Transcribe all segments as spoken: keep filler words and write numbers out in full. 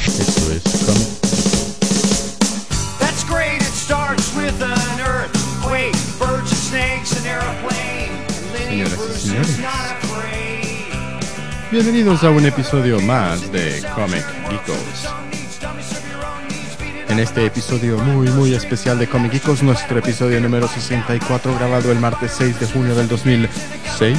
Esto es Comic. That's great, it starts with an earthquake, birds and snakes, an airplane. Lenny Señoras y Bruce señores. is not afraid. Bienvenidos a un episodio más de Comic Geekos. En este episodio muy muy especial de Comic Geekos, nuestro episodio número sesenta y cuatro, grabado el martes seis de junio del dos mil seis.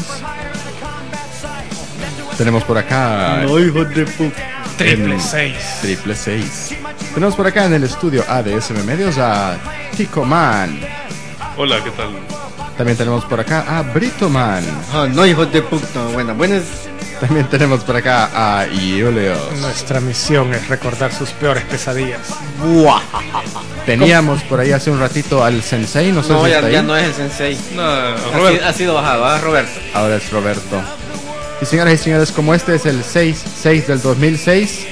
Tenemos por acá... No, hijo de puta. Triple en- seis. Triple seis. Tenemos por acá en el estudio A D S M Medios a Tico Man. Hola, ¿qué tal? También tenemos por acá a Brito Man. Oh, no, hijo de puta. Bueno, buenas. También tenemos por acá a Iulios. Nuestra misión es recordar sus peores pesadillas. Buah. Teníamos por ahí hace un ratito al Sensei, no sé No, si ya, está ahí. ya no es el sensei. No, Ha, Robert. sido- ha sido bajado, ¿ah, Roberto? Ahora es Roberto. Y señoras y señores, como este es el seis seis del dos mil seis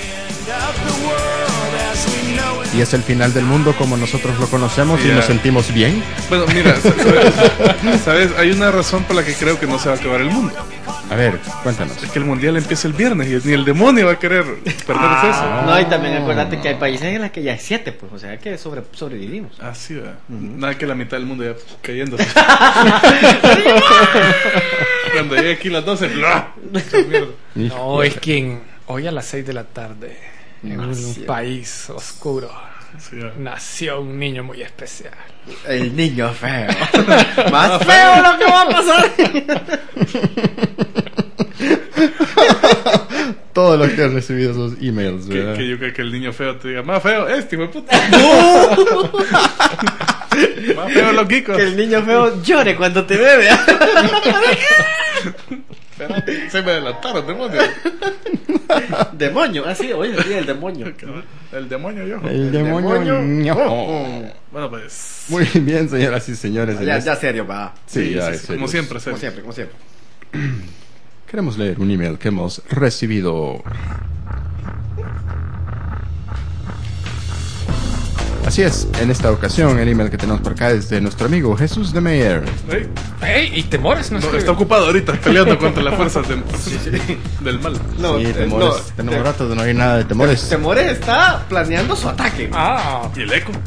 y es el final del mundo como nosotros lo conocemos y Ya. nos sentimos bien. Bueno, mira, ¿sabes? ¿sabes? Hay una razón por la que creo que no se va a acabar el mundo. A ver, cuéntanos. Es que el mundial empieza el viernes y ni el demonio va a querer perderse eso. No, y también acuérdate que hay países en los que ya es siete, pues, o sea que sobre, sobrevivimos. Así va. Nada que la mitad del mundo ya cayendo. Cuando llegue aquí las doce, ¡bla! Mierda. No, es que hoy a las seis de la tarde, en un Nació. país oscuro, Sí, va. nació un niño muy especial. El niño feo. Más feo lo que va a pasar. Todos los que han recibido esos emails, Que, ¿verdad? que yo creo que el niño feo te diga, más feo este, hijo de puta. Más feo los geekos. Que el niño feo llore cuando te bebe. Espérate, se me adelantaron, demonio. Demonio, así, hoy es el día del demonio. El demonio yo. El demonio. demonio. ño. Bueno, pues. Muy bien, señoras y señores. en Ya, este- ya serio, va. Sí, ya, sí, es sí, serio. como siempre, Como serio. siempre, como siempre. Queremos leer un email que hemos recibido. Así es, en esta ocasión el email que tenemos por acá es de nuestro amigo Jesús de Meyer. Ey, ¡Ey! ¿Y temores? No, no, escribe? está ocupado ahorita peleando contra las fuerzas de- del mal. No, sí, eh, temores. no, Tenemos te- rato de no oír nada de temores. Temores está planeando su ataque. Ah, ¿Y el eco?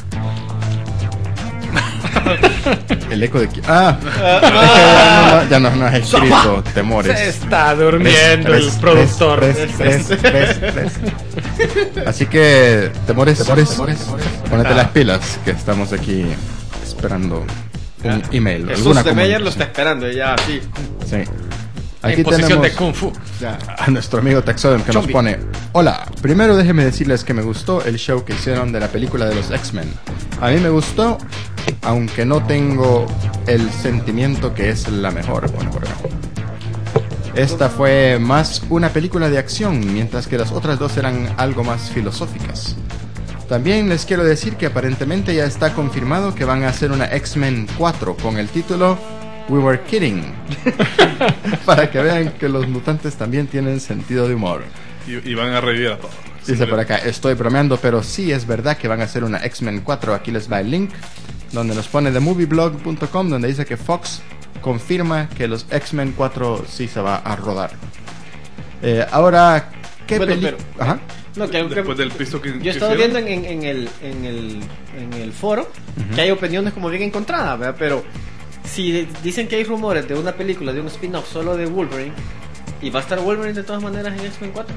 El eco de qui- Ah, es que ya no, no, no has escrito temores. se está durmiendo Ves, el ves, productor. ves, ves, ves, ves. Así que, temores, temores, ponete Ah. las pilas que estamos aquí esperando un email. Jesús alguna de Meyer comunicación. lo está esperando, ya, sí. Sí. En Aquí posición tenemos de Kung Fu. a nuestro amigo Taxodem que nos Chombi. pone: hola, primero déjeme decirles que me gustó el show que hicieron de la película de los X-Men. A mí me gustó, aunque no tengo el sentimiento que es la mejor. Bueno, por acá. Esta fue más una película de acción, mientras que las otras dos eran algo más filosóficas. También les quiero decir que aparentemente ya está confirmado que van a hacer una X-Men cuatro con el título We Were Kidding. Para que vean que los mutantes también tienen sentido de humor. Y, y van a revivir a todos. Dice por acá, estoy bromeando, pero sí es verdad que van a hacer una X-Men cuatro. Aquí les va el link, donde nos pone the movie blog punto com, donde dice que Fox confirma que los X-Men cuatro sí se va a rodar. Eh, ahora, ¿qué Bueno, película? pero- Ajá. No, que, que- Después del piso que. yo que he estado hicieron. viendo en, en, en el, en, el, en el foro que hay opiniones como bien encontradas, ¿verdad? Pero si dicen que hay rumores de una película, de un spin-off solo de Wolverine, y va a estar Wolverine de todas maneras en X-Men cuatro.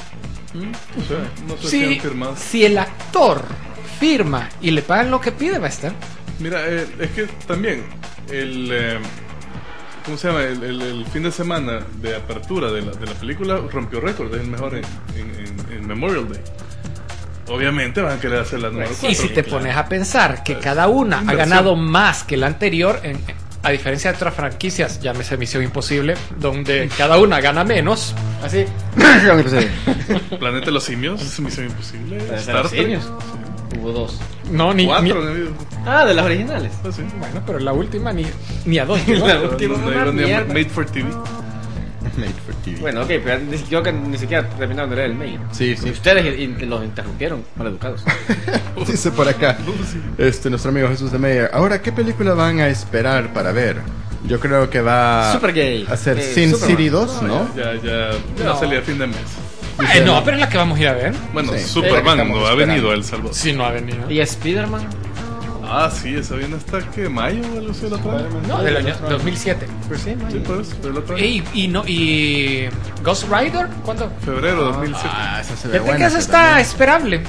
O sea, no sé si Si, han firmado. si el actor firma y le pagan lo que pide, va a estar. Mira, eh, es que también el. eh, ¿Cómo se llama? El, el- el fin de semana de apertura de la, de la película rompió récord. Es el mejor en, en- en- en Memorial Day. Obviamente van a querer hacer la número Y cuatro. si te pones a pensar que cada una ha Inversión. ganado más que la anterior, en- a diferencia de otras franquicias, llámese Misión Imposible, donde cada una gana menos, Así. Planeta de los Simios, es Misión Imposible. Planeta de Star los Trek. Simios. Hubo dos. no, ni, ni- Cuatro. ¿no? Ah, de las originales. Ah, sí. bueno, pero la última ni, ni a dos llegó. La última Donde una iban de mierda. Made for T V. Made for T V. Bueno, ok, pero ni, yo que ni siquiera terminaron de leer el mail. Sí, sí. Y ustedes in- los interrumpieron, maleducados. Dice por acá, este nuestro amigo Jesús de Meyer. Ahora, ¿qué película van a esperar para ver? Yo creo que va Super gay. a ser Eh, Sin Superman. City dos, ¿no? Ya, ya, ya No. salía a fin de mes. Eh, no, pero es la que vamos a ir a ver. Bueno, Sí, Superman la que estamos no ha esperando. venido a El Salvador. Si no ha venido. ¿Y Spider-Man? Ah, sí, esa viene hasta que mayo o algo así el otro año. No, del año dos mil siete. Pues sí, Sí, pues, del otro año. Y, y, no, y Ghost Rider, ¿cuándo? Febrero de dos mil siete. Ah, esa se ve Fíjate buena. que eso esa está también. esperable.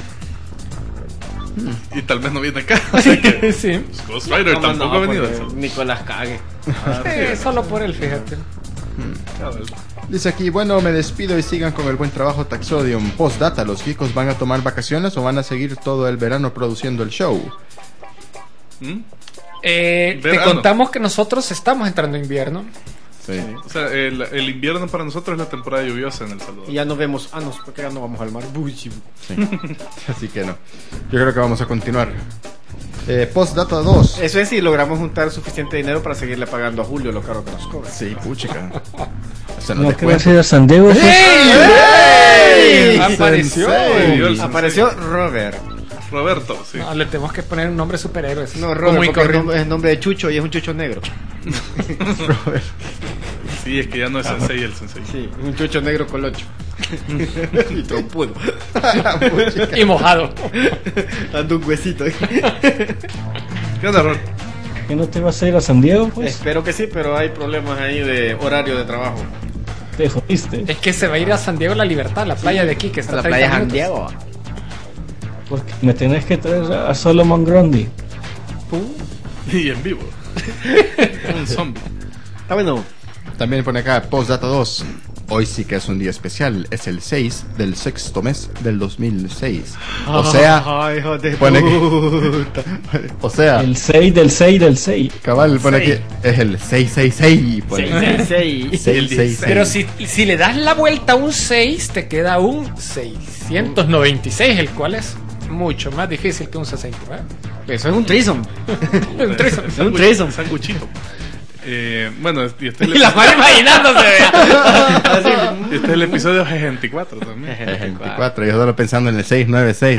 Y tal vez no viene acá. Así que Sí. pues, Ghost Rider ¿Cómo tampoco no? ha venido. Porque al Salvador. Nicolás cague. Ah, Eh, sí, solo por él, fíjate. cabal. Dice aquí, bueno, me despido y sigan con el buen trabajo Taxodium. Postdata, ¿los geekos van a tomar vacaciones o van a seguir todo el verano produciendo el show? ¿Mm? Eh, te Verano. contamos que nosotros estamos entrando en invierno. Sí. O sea, el, el invierno para nosotros es la temporada lluviosa en El Salvador. Y ya nos vemos. Ah, no, porque ya no vamos al mar. Uy, sí. Sí. Así que no. Yo creo que vamos a continuar. Eh, Postdata dos. Eso es si logramos juntar suficiente dinero para seguirle pagando a Julio lo caro que nos cobra. Sí, puchica. O sea, no No te que va a cuento. ser a San Diego. pues. ¡Ey! Apareció. Sensei. Dios. Apareció Robert. Roberto, sí. No, le tenemos que poner un nombre superhéroes. No, Como Robert, muy porque el corriente. nombre, es nombre de Chucho y es un Chucho negro. Robert. Sí, es que ya no es Sensei el Sensei. Sí, un Chucho negro colocho. Y trompudo. Y mojado. Dando un huesito. ¿Qué onda, Rol? ¿Que no te vas a ir a San Diego? Pues Espero que sí, pero hay problemas ahí de horario de trabajo. te jodiste. Es que se va a ir a San Diego La Libertad, la playa de aquí, que está A la a treinta playa San minutos. Diego. Porque me tenés que traer a Solomon Grundy. Y en vivo. Un zombie. Ah, bueno. También pone acá Postdata dos. Hoy sí que es un día especial. Es el seis del sexto mes del dos mil seis. O sea, Ay, hijo de pone que- puta. o sea, El seis del seis del seis. cabal pone seis. que es el seis seis seis. pone. seis, seis, seis. seis seis seis. Pero si, si le das la vuelta a un seis, te queda un seiscientos noventa y seis, el cual es mucho más difícil que un sesenta y nueve. Eso es un threesome. Un threesome. Es un threesome. Sanguchito. Eh, bueno, y este, es Y el, la van imaginándose. y este es el episodio sesenta y cuatro también. Es veinticuatro. Yo solo pensando en el seis nueve seis.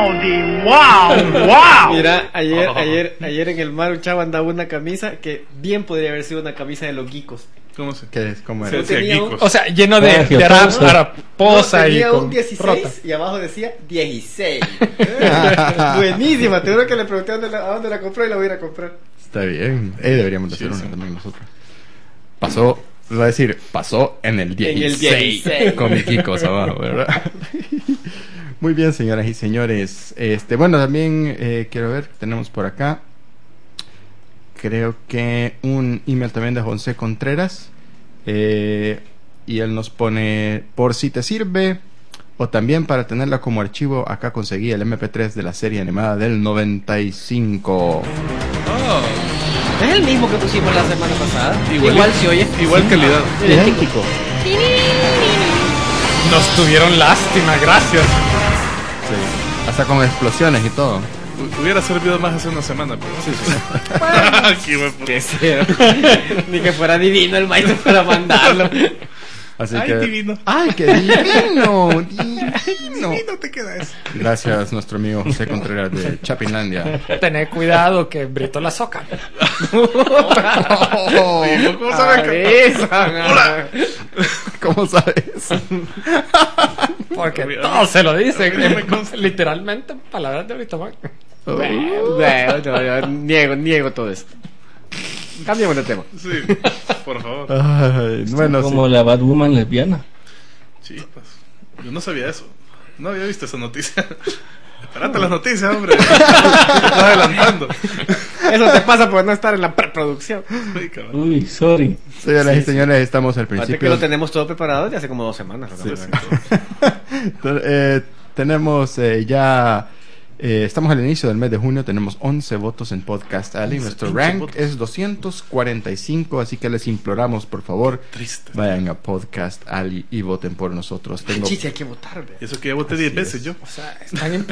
Mira, ayer, ayer, ayer en el mar un chavo andaba una camisa que bien podría haber sido una camisa de los geekos. ¿Cómo se? ¿Qué es? ¿Cómo Se era? decía tenía un- geekos. O sea, lleno de, Ah, de ara- Geoposa. haraposa No, y tenía con un dieciséis rota. y abajo decía dieciséis. Buenísima, te juro que le pregunté a dónde la, a dónde la compró y la voy a ir a comprar. Está bien. Eh, deberíamos de Sí, hacer una sí. también nosotros. Pasó, va a decir, pasó en el En el dieciséis. dieciséis. Con mi Kikos abajo, ¿verdad? Muy bien, señoras y señores. Este, bueno, también eh, quiero ver, tenemos por acá. Creo que un email también de José Contreras. Eh, y él nos pone, por si te sirve, o también para tenerla como archivo, acá conseguí el eme pe tres de la serie animada del noventa y cinco. Es el mismo que pusimos la semana pasada. Igual- Igual se oye. Igual calidad. Idéntico. Nos tuvieron lástima, gracias. Sí. Hasta con explosiones y todo. Hu- Hubiera servido más hace una semana, pero sí, sí. Qué buen puto. Que sea. Ni que fuera divino el maestro para mandarlo. Así Ay, que... divino. ¡Ay, qué divino! Divino. No te queda eso. Gracias, nuestro amigo José Contreras de Chapinlandia. Tener cuidado que Brito la soca. Oye, ¿cómo sabes que- Hola. ¿Cómo sabes? Porque Mira, todos se lo dicen. no me consta. Literalmente, palabras de Brito Man. Bueno, no, no, niego, niego todo esto. Cambiamos de tema. Sí, por favor. Ay, bueno, Como sí. la Batwoman lesbiana. Chispas. Yo no sabía eso. No había visto esa noticia. Espérate las noticias, hombre. Te estás adelantando. Eso te pasa por no estar en la preproducción. Sí, cabrón. Uy, sorry. Señoras y señores, estamos al Aparte que principio. lo tenemos todo preparado desde hace como dos semanas. lo que Sí, pasa. Eh, tenemos eh, ya. eh, estamos al inicio del mes de junio. Tenemos once votos en Podcast Alley. Nuestro pinche rank votos. es doscientos cuarenta y cinco. Así que les imploramos, por favor, Triste. vayan a Podcast Alley y voten por nosotros. Tengo. Chichi, hay que votar, ve. Y eso que ya voté diez veces yo. O sea, están en...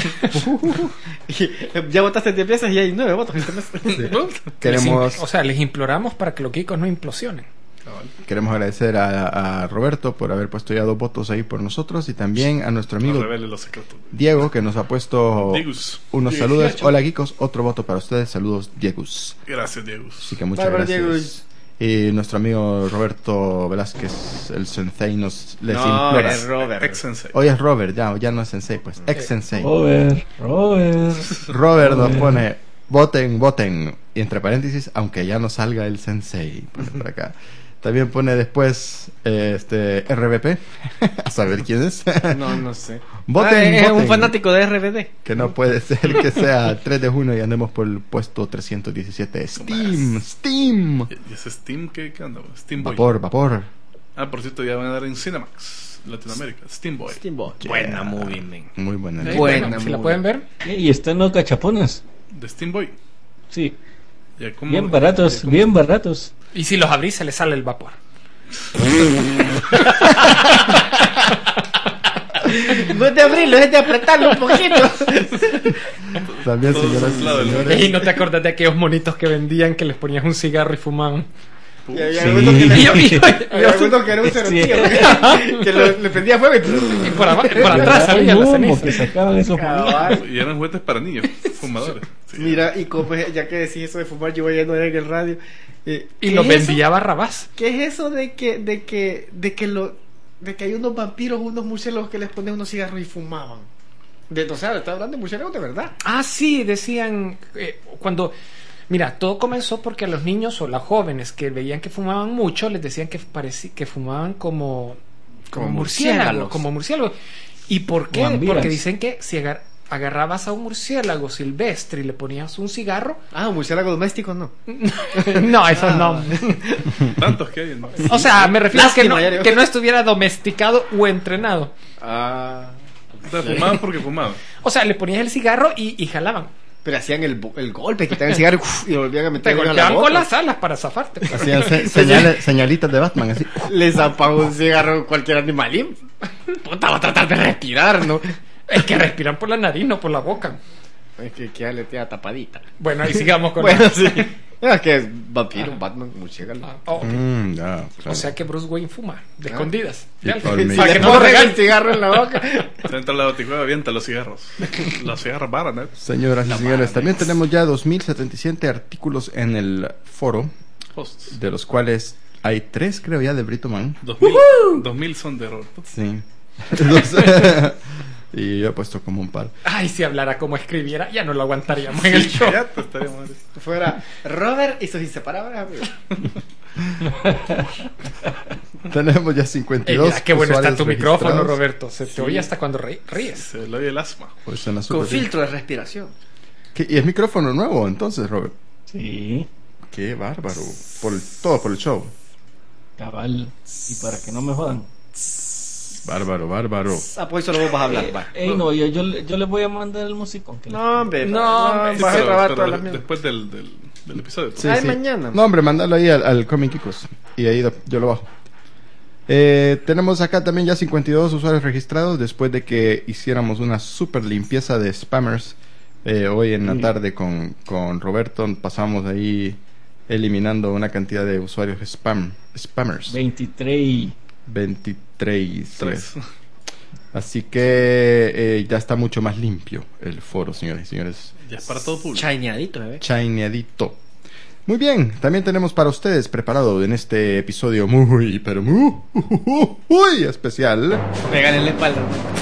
Y ya votaste diez veces y hay nueve votos este mes. Queremos. O sea, les imploramos para que los geekos no implosionen. Cabal. Queremos agradecer a, a Roberto por haber puesto ya dos votos ahí por nosotros y también a nuestro No amigo revele los secretos. Diego que nos ha puesto Diegus. unos saludos. Hola, geekos, otro voto para ustedes. Saludos, Diegus. Gracias, Diego. Así que muchas Bárbaro, gracias. Diego. Y nuestro amigo Roberto Velázquez, el sensei, nos les No, implora. es Robert. Ex Sensei. Hoy es Robert, ya, ya no es sensei, pues, ex sensei. Robert, Robert. Robert nos Robert. pone, voten, voten, y entre paréntesis, aunque ya no salga el sensei, pone por acá. También pone después eh, este R B P, a saber quién es. No, no sé. Voten, Ah, es voten. un fanático de R B D. Que no puede ser que sea tres de junio y andemos por el puesto trescientos diecisiete. Steam, Steam. ¿Y y ese Steam qué, qué onda? Steam Boy. Vapor, vapor. Ah, por cierto, ya van a dar en Cinemax, Latinoamérica. Steam Boy. Steamboat. Yeah. Buena movie, man. Muy buena. Eh, Buena bueno, si la movie. pueden ver. Y están los cachapones. De Steam Boy. Sí, Ya, ¿cómo- bien baratos, ya, ¿cómo- bien baratos. Y si los abrís, se les sale el vapor. No es de abrirlo, es de apretarlo un poquito. También, Todos señoras al lado y del- señores. Y no te acuerdas de aquellos monitos que vendían que les ponías un cigarro y fumaban. Y había Sí. algunos que le- Y yo- y yo- había algunos que era un cerotillo, que, que lo- le prendía fuego y y por, aba- por Ay, atrás salía la humo ceniza. que sacaban esos monitos. Cabal. Y eran juguetes para niños, fumadores. Sí. Mira, y como, ya que decís eso de fumar, yo voy a no en el radio. eh, Y ¿qué lo es eso? vendía Barrabás. ¿Qué es eso de que, de que, de que lo, de que hay unos vampiros, unos murciélagos que les ponen unos cigarros y fumaban? De, o sea, está hablando de murciélagos de verdad. Ah, sí, decían eh, cuando... Mira, todo comenzó porque a los niños o las jóvenes que veían que fumaban mucho les decían que, pareci- que fumaban como, Como murciélagos, murciélagos. como murciélagos. ¿Y por qué? Guambiras. Porque dicen que si agar- agarrabas a un murciélago silvestre y le ponías un cigarro... Ah, un murciélago doméstico no. No, eso no. Tantos que hay, ¿no? O sea, me refiero a que no, Lástima, ya digo. que no estuviera domesticado o entrenado. Ah. O sea, fumaban porque fumaban. O sea, le ponías el cigarro y, y jalaban. Pero hacían el, bo- el golpe, quitaban el cigarro uf, y lo volvían a Te meter en la golpeaban boca. con las alas para zafarte. Hacían se- señales- señalitas de Batman, así. Les apaga un cigarro cualquier animalín. Puta, va a tratar de respirar, ¿no? Es que respiran por la nariz, no por la boca. Es que queda letea tapadita. Bueno, ahí sigamos con Bueno, la- sí. Es que es vampiro, Batman, murciélago. Ah, ok. Mm, ya, O claro. sea que Bruce Wayne fuma, de Ah. escondidas. Y Ya, colmillo. para Si que le no lo ponen el regalen. cigarro en la boca. Se entra a la boticueva, avienta los cigarros. Los cigarros varan, ¿eh? Señoras y señores, también tenemos ya dos mil setenta y siete artículos en el foro, Hosts. de los cuales hay tres, creo ya, de Brito Man. Dos mil, dos mil son de Roberto. Sí. Dos- y yo he puesto como un par. Ay, si hablara como escribiera, ya no lo aguantaríamos en el show. Ya te estaríamos así. Fuera Robert y sus inseparables amigos. Tenemos ya cincuenta y Ey, dos. mira, qué bueno está usuarios tu micrófono, registrados. Roberto. Se te oye hasta cuando ri- ríes. Se le oye el asma. Pues suena Con súper bien. filtro de respiración. ¿Qué- ¿Y es micrófono nuevo entonces, Robert? Sí, Qué bárbaro. Por el- todo por el show. cabal. Y para que no me jodan. Bárbaro, bárbaro. Ah, pues solo vos vas a hablar, va. Ey, no, yo, yo, yo les voy a mandar el musicón. que les- No, hombre. No, no, hombre, Sí, vas a pero- grabar pero todas las de- mierdas. después del, del, del episodio. Sí, Ay, sí. mañana. No, hombre, mandalo ahí al, al Comic Kikos. Y ahí lo- yo lo bajo. Eh, tenemos acá también ya cincuenta y dos usuarios registrados después de que hiciéramos una super limpieza de spammers. Eh, hoy en la tarde con, con Roberto pasamos ahí eliminando una cantidad de usuarios spam, spammers. veintitrés. veintitrés. Tres. Así que eh, ya está mucho más limpio el foro, señores y señores. Ya es para todo público. Chaineadito, eh. Chaineadito. Muy bien, también tenemos para ustedes preparado en este episodio muy, pero muy, muy especial. Pegan en la espalda.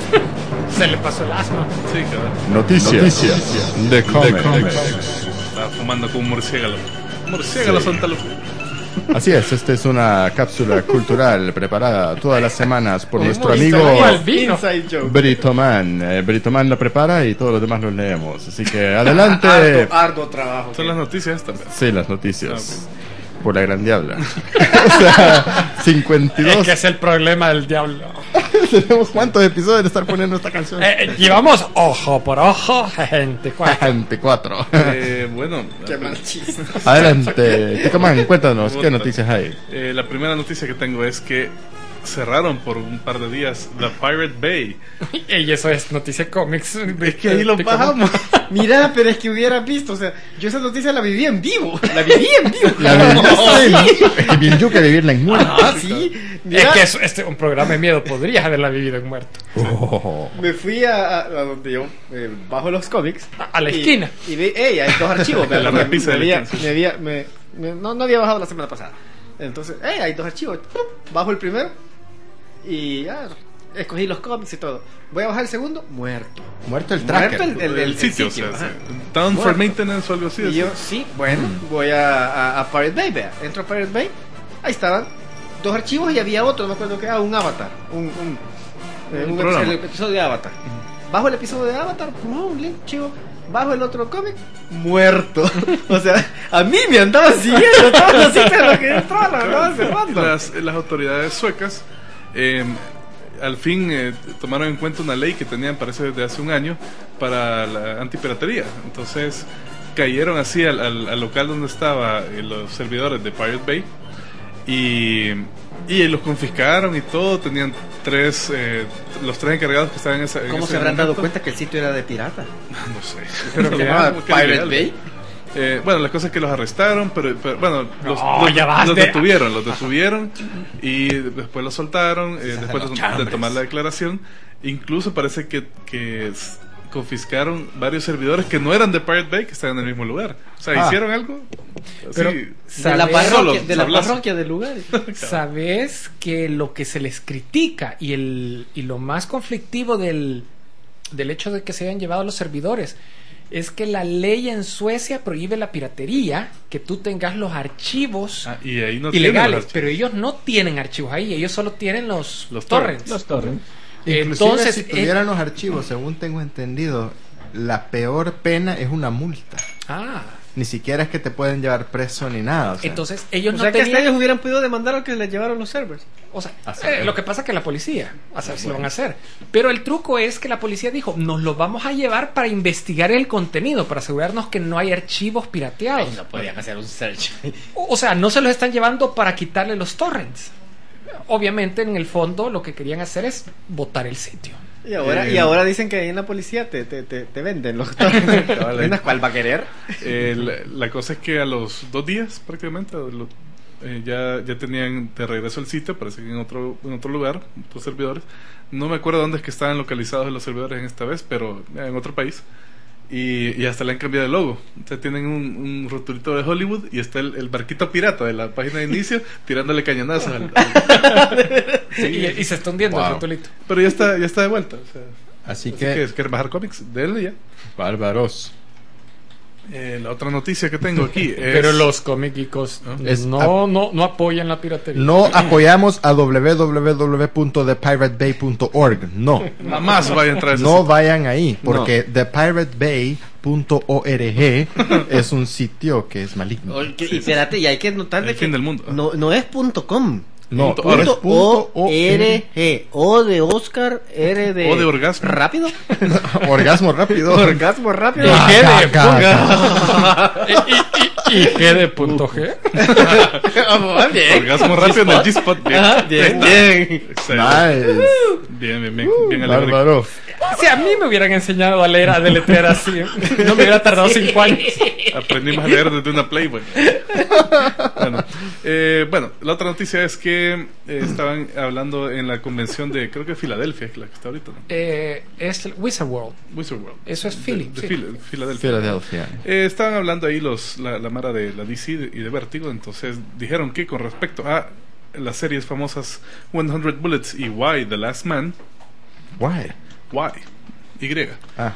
Se le pasó el asma. Sí, cabrón. Noticias, de cómics. Estaba fumando con un murciélago. Murciélagos son tal. Así es, esta es una cápsula cultural preparada todas las semanas por nuestro Muy amigo sabía el vino. Inside joke. Britoman. Eh, Britoman la prepara y todos los demás los leemos. Así que adelante. Arduo, arduo trabajo. Son las noticias estas. ¿verdad? Sí, las noticias. Por la gran diabla. O sea, cincuenta y Es dos. que es el problema del diablo. ¿Tenemos cuántos episodios de estar poniendo esta canción? Eh, eh, llevamos ojo por ojo, gente. veinticuatro. Eh, bueno, Qué mal chiste. Adelante, Britoman, cuéntanos, ¿qué Puta. noticias hay? eh, la primera noticia que tengo es que cerraron por un par de días la Pirate Bay. Y eso es noticia cómics. Es que ahí lo bajamos. Mira, pero es que hubieras visto, o sea, yo esa noticia la viví en vivo. La viví en vivo. La verdad, es que bien yuca vivirla en muerte. Ah, sí. Es Mira, que es, este, un programa de miedo podrías haberla vivido en muerto. Oh. me fui a, a- a donde yo eh, bajo los cómics. A, a la Y- repisa Y vi, ey, hay dos archivos. La me, repisa me de la había, esquina. me había- me- me- no, no había bajado la semana pasada. Entonces, eh, hay dos archivos. ¡Pum! Bajo el primero y ya escogí los cómics y todo. Voy a bajar el segundo, muerto. Muerto el tracker. Muerto el, el, el- el el sitio, sitio, o sea, ajá. sí. Down for Muerto. maintenance o algo así. Y así. yo, sí, bueno, voy a, a, a Pirate Bay, vea. Entro a Pirate Bay, ahí estaban dos archivos y había otro, no me acuerdo qué era, un avatar. Un, un, eh, Un un programa. episodio, el episodio de Avatar. Bajo el episodio de Avatar, pum, un link, chivo. Bajo el otro cómic, muerto. O sea, a mí me andaban siguiendo todos los sitios en los que yo entraba, la andaban cerrando. las, las autoridades suecas eh, al fin eh, tomaron en cuenta una ley que tenían, parece, desde hace un año para la antipiratería. Entonces cayeron así al, al, al local donde estaban los servidores de Pirate Bay y, y los confiscaron y todo. Tenían tres, eh, los tres encargados que estaban en esa. en ¿Cómo ese se habrán dado momento. cuenta que el sitio era de pirata? No sé. Pero que Ah, llamaba que Pirate legal. Bay. Eh, bueno, la cosa es que los arrestaron, pero, pero, bueno, los, No, los- ya vas los de- detuvieron, los detuvieron y después los soltaron, eh, después los de, chambres. de tomar la declaración. Incluso parece que, que s- confiscaron varios servidores que no eran de Pirate Bay, que estaban en el mismo lugar. O sea, Ah. hicieron algo así, Pero- De ¿Sabes? la parroquia, Solo, de la sablazo. parroquia del lugar. Sabes que lo que se les critica y el y lo más conflictivo del, del hecho de que se hayan llevado los servidores es que la ley en Suecia prohíbe la piratería, que tú tengas los archivos Ah, y ahí no tienen ilegales, los pero ellos no tienen archivos ahí, ellos solo tienen los, Los torrents. Los torrents. Inclusive Entonces, si eh, tuvieran los archivos, según tengo entendido, la peor pena es una multa. ah, Ni siquiera es que te pueden llevar preso ni nada. O sea, entonces ellos O no sea que hasta tenían, ellos hubieran podido demandar al que les llevaron los servers. o sea, Así eh, es. lo que pasa es que la policía, o sea, si lo van a hacer. Pero el truco es que la policía dijo, nos lo vamos a llevar para investigar el contenido, para asegurarnos que no hay archivos pirateados. podían hacer un search. O sea, no se los están llevando para quitarle los torrents. Obviamente, en el fondo, lo que querían hacer es botar el sitio. Y ahora, Eh, y ahora dicen que ahí en la policía te, te, te, te venden los ¿Vendas cuál va a querer? Eh, la, la cosa es que a los dos días prácticamente lo- eh, ya, ya tenían de regreso el sitio, parece que en otro, en otro lugar, otros servidores. No me acuerdo dónde es que estaban localizados los servidores en esta vez, pero en otro país. Y, y hasta le han cambiado el logo. O sea, tienen un, un rotulito de Hollywood y está el, el barquito pirata de la página de inicio tirándole cañonazos al, al- Y, y se está hundiendo Wow. el rotulito. pero ya está, ya está de vuelta. O sea, Así así que, que si quieren bajar cómics, denle ya. bárbaros. Eh, la otra noticia que tengo aquí es... Pero los cómicos Es- no, no, no apoyan la piratería. No apoyamos a w w w punto the pirate bay punto org. No. Jamás vaya a entrar a ese No sitio. vayan ahí, porque the pirate bay punto org es un sitio que es maligno. Oye, que- y espérate, y hay que notar de El que fin del mundo. No, no es punto .com. No, Punto org. es Punto punto O R G. O de Oscar, R de... O de orgasmo. ¿Rápido? Orgasmo rápido. Orgasmo rápido. Ah, ¿Qué de ca- ca- ¿Y, y, y, y qué de punto G? Ah, bien. Orgasmo rápido en el G-Spot. Bien, Ah, bien, bien. Excelente. Nice. Bien, bien, bien, bien alegre. Bárbaro. Si a mí me hubieran enseñado a leer, a deletrear así, no me hubiera tardado cinco años. Aprendimos a leer desde una Playboy. Bueno, eh, bueno, la otra noticia es que eh, estaban hablando en la convención de, creo que Filadelfia, es la que está ahorita, ¿no? Eh, es el Wizard World. Wizard World. Eso es Philly. De, de sí. Fil- Filadelfia. Filadelfia. Eh, estaban hablando ahí los la, la mara de la D C y de Vértigo, entonces dijeron que con respecto a las series famosas cien Bullets y Why the Last Man, Why? Why, Y, Ah,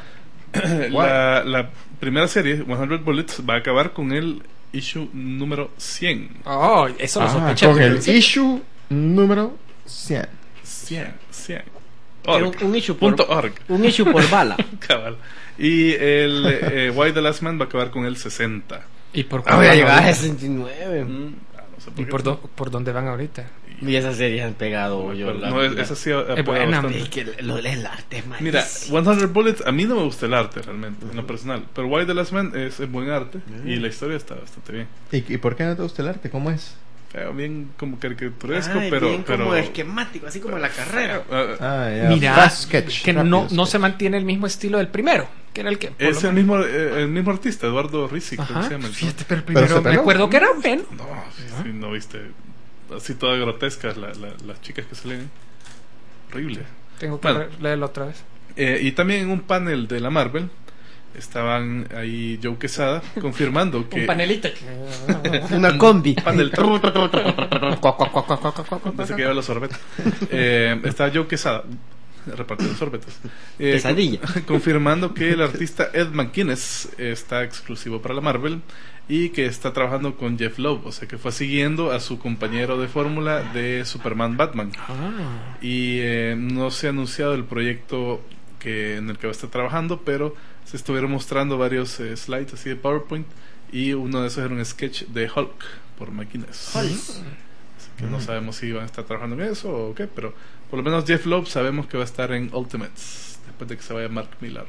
la, la primera serie, cien Bullets, va a acabar con el issue número cien. Oh, eso lo ah, sospeché. con desde el principio. issue número cien. cien, cien. Era Org. un, un issue por, Punto org. un issue por bala. Cabal. Y el eh, Why the Last Man va a acabar con el sesenta. ¿Y por, Ah, voy a cuál van llegar a ahorita? sesenta y nueve. Mm, ah, no sé por ¿Y qué. por, do- por dónde van ahorita? Y esas series han pegado. No, yo, la- no, es- la- esa sí ha- ha Es pegado buena, bastante. Es que lo, el arte es Mira, malísimo. cien Bullets, a mí no me gusta el arte realmente, en lo personal. Pero Why the Last Man es, es buen arte y la historia está bastante bien. ¿Y, ¿Y por qué no te gusta el arte? ¿Cómo es? Feo, bien como caricaturesco, Ay, pero. bien pero como esquemático, así como la carrera. Ah, Ah, ya. Mira, Fast sketch, que rápido no, no sketch. se mantiene el mismo estilo del primero, que era el que... por es lo el menos- mismo, eh, el mismo artista, Eduardo Rizzi, creo que Ajá, se llama. el- fíjate, pero el Pero primero se me peló. acuerdo que era bueno. No, sí, sí, no viste. Así todas grotescas la- la- las chicas que salen. Horrible. Tengo que Bueno. re- leerlo otra vez. Eh, y también en un panel de la Marvel estaban ahí Joe Quesada confirmando que Un panelito. Una combi. pan del Pensé que lleva los sorbetes. Eh, está Joe Quesada repartiendo sorbetes. Eh, Quesadilla. con- confirmando que el artista Ed McGuinness está exclusivo para la Marvel y que está trabajando con Jeff Loeb, o sea que fue siguiendo a su compañero de fórmula de Superman Batman. Ah. Y eh, no se ha anunciado el proyecto que en el que va a estar trabajando, pero se estuvieron mostrando varios eh, slides así de PowerPoint y uno de esos era un sketch de Hulk por McGuinness. Así que no sabemos si van a estar trabajando en eso o qué, pero por lo menos Jeff Loeb sabemos que va a estar en Ultimates después de que se vaya Mark Millar.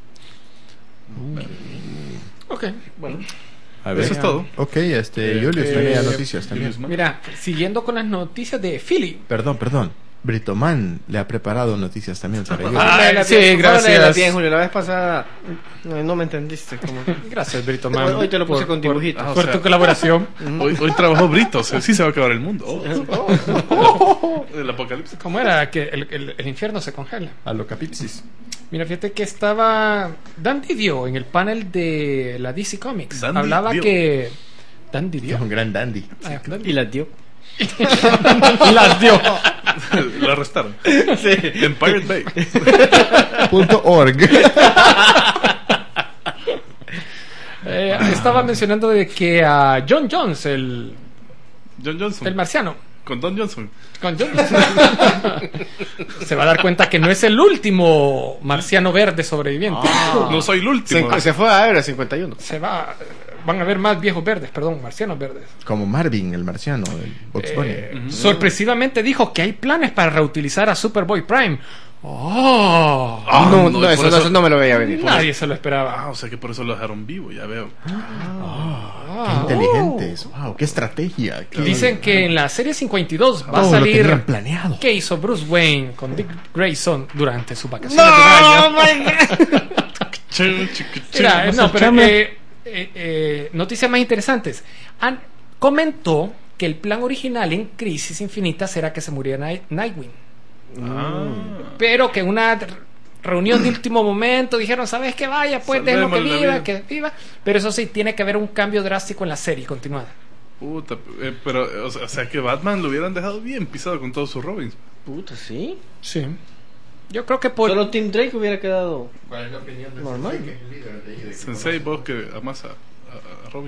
Ok, bueno. A ver. Eso es todo. Ok, este, Eh, Julius eh, tenía noticias también. Julius, ¿no? Mira, siguiendo con las noticias de Philly. Perdón, perdón. Britoman le ha preparado noticias también para ellos. Ah, Léela sí, bien, por favor, gracias. léela bien, Julio. La vez pasada no, no me entendiste. Como... Gracias, Brito Man. Hoy, hoy te lo puse por- con dibujitos. Ah, o Por sea, tu colaboración. Hoy, hoy trabajó Brito, o sea, sí se va a acabar el mundo. Oh. El apocalipsis. ¿Cómo era? Que el, el- el infierno se congela. A lo capipsis. Mira, fíjate que estaba Dan Didio en el panel de la D C Comics. Dan Hablaba Didio. que... Dan Es Didio. un gran dandy. Ah, Dan Y las dio. Y las dio. Lo arrestaron. Sí. En Pirate Bay. Punto org. Eh, estaba mencionando de que a John Jones, el, John Johnson. el marciano, Con Don Johnson. con John Johnson, se va a dar cuenta que no es el último marciano verde sobreviviente. No soy el último. Se, se fue a Área cincuenta y uno. Se va, van a haber más viejos verdes, perdón, marcianos verdes. Como Marvin, el marciano, el Bugs Bunny. Eh, Sorpresivamente dijo que hay planes para reutilizar a Superboy Prime. Oh, Ah, no, no, no, y eso, por no, eso- eso no me lo veía venir. nadie se lo esperaba. Ah, o sea que por eso lo dejaron vivo, ya veo. Qué inteligentes. Wow, qué estrategia. Qué- Dicen que en la serie cincuenta y dos va Oh, a lo salir tenían planeado. qué hizo Bruce Wayne con Dick Grayson durante sus vacaciones de un año. Mira, no, pero eh, eh, eh, noticias más interesantes. Han, comentó que el plan original en Crisis Infinita será que se muriera Night- Nightwing, pero que en una reunión de último momento dijeron, ¿sabes qué? Vaya, pues déjalo que Salvémosle la viva, vida. que viva. Pero eso sí, tiene que haber un cambio drástico en la serie continuada. Puta, eh, pero, o sea, o sea que Batman lo hubieran dejado bien pisado con todos sus Robins. Puta, sí. Sí. Yo creo que por... Solo Tim Drake hubiera quedado. Normal. Sensei, vos que amas a, a- a Robin.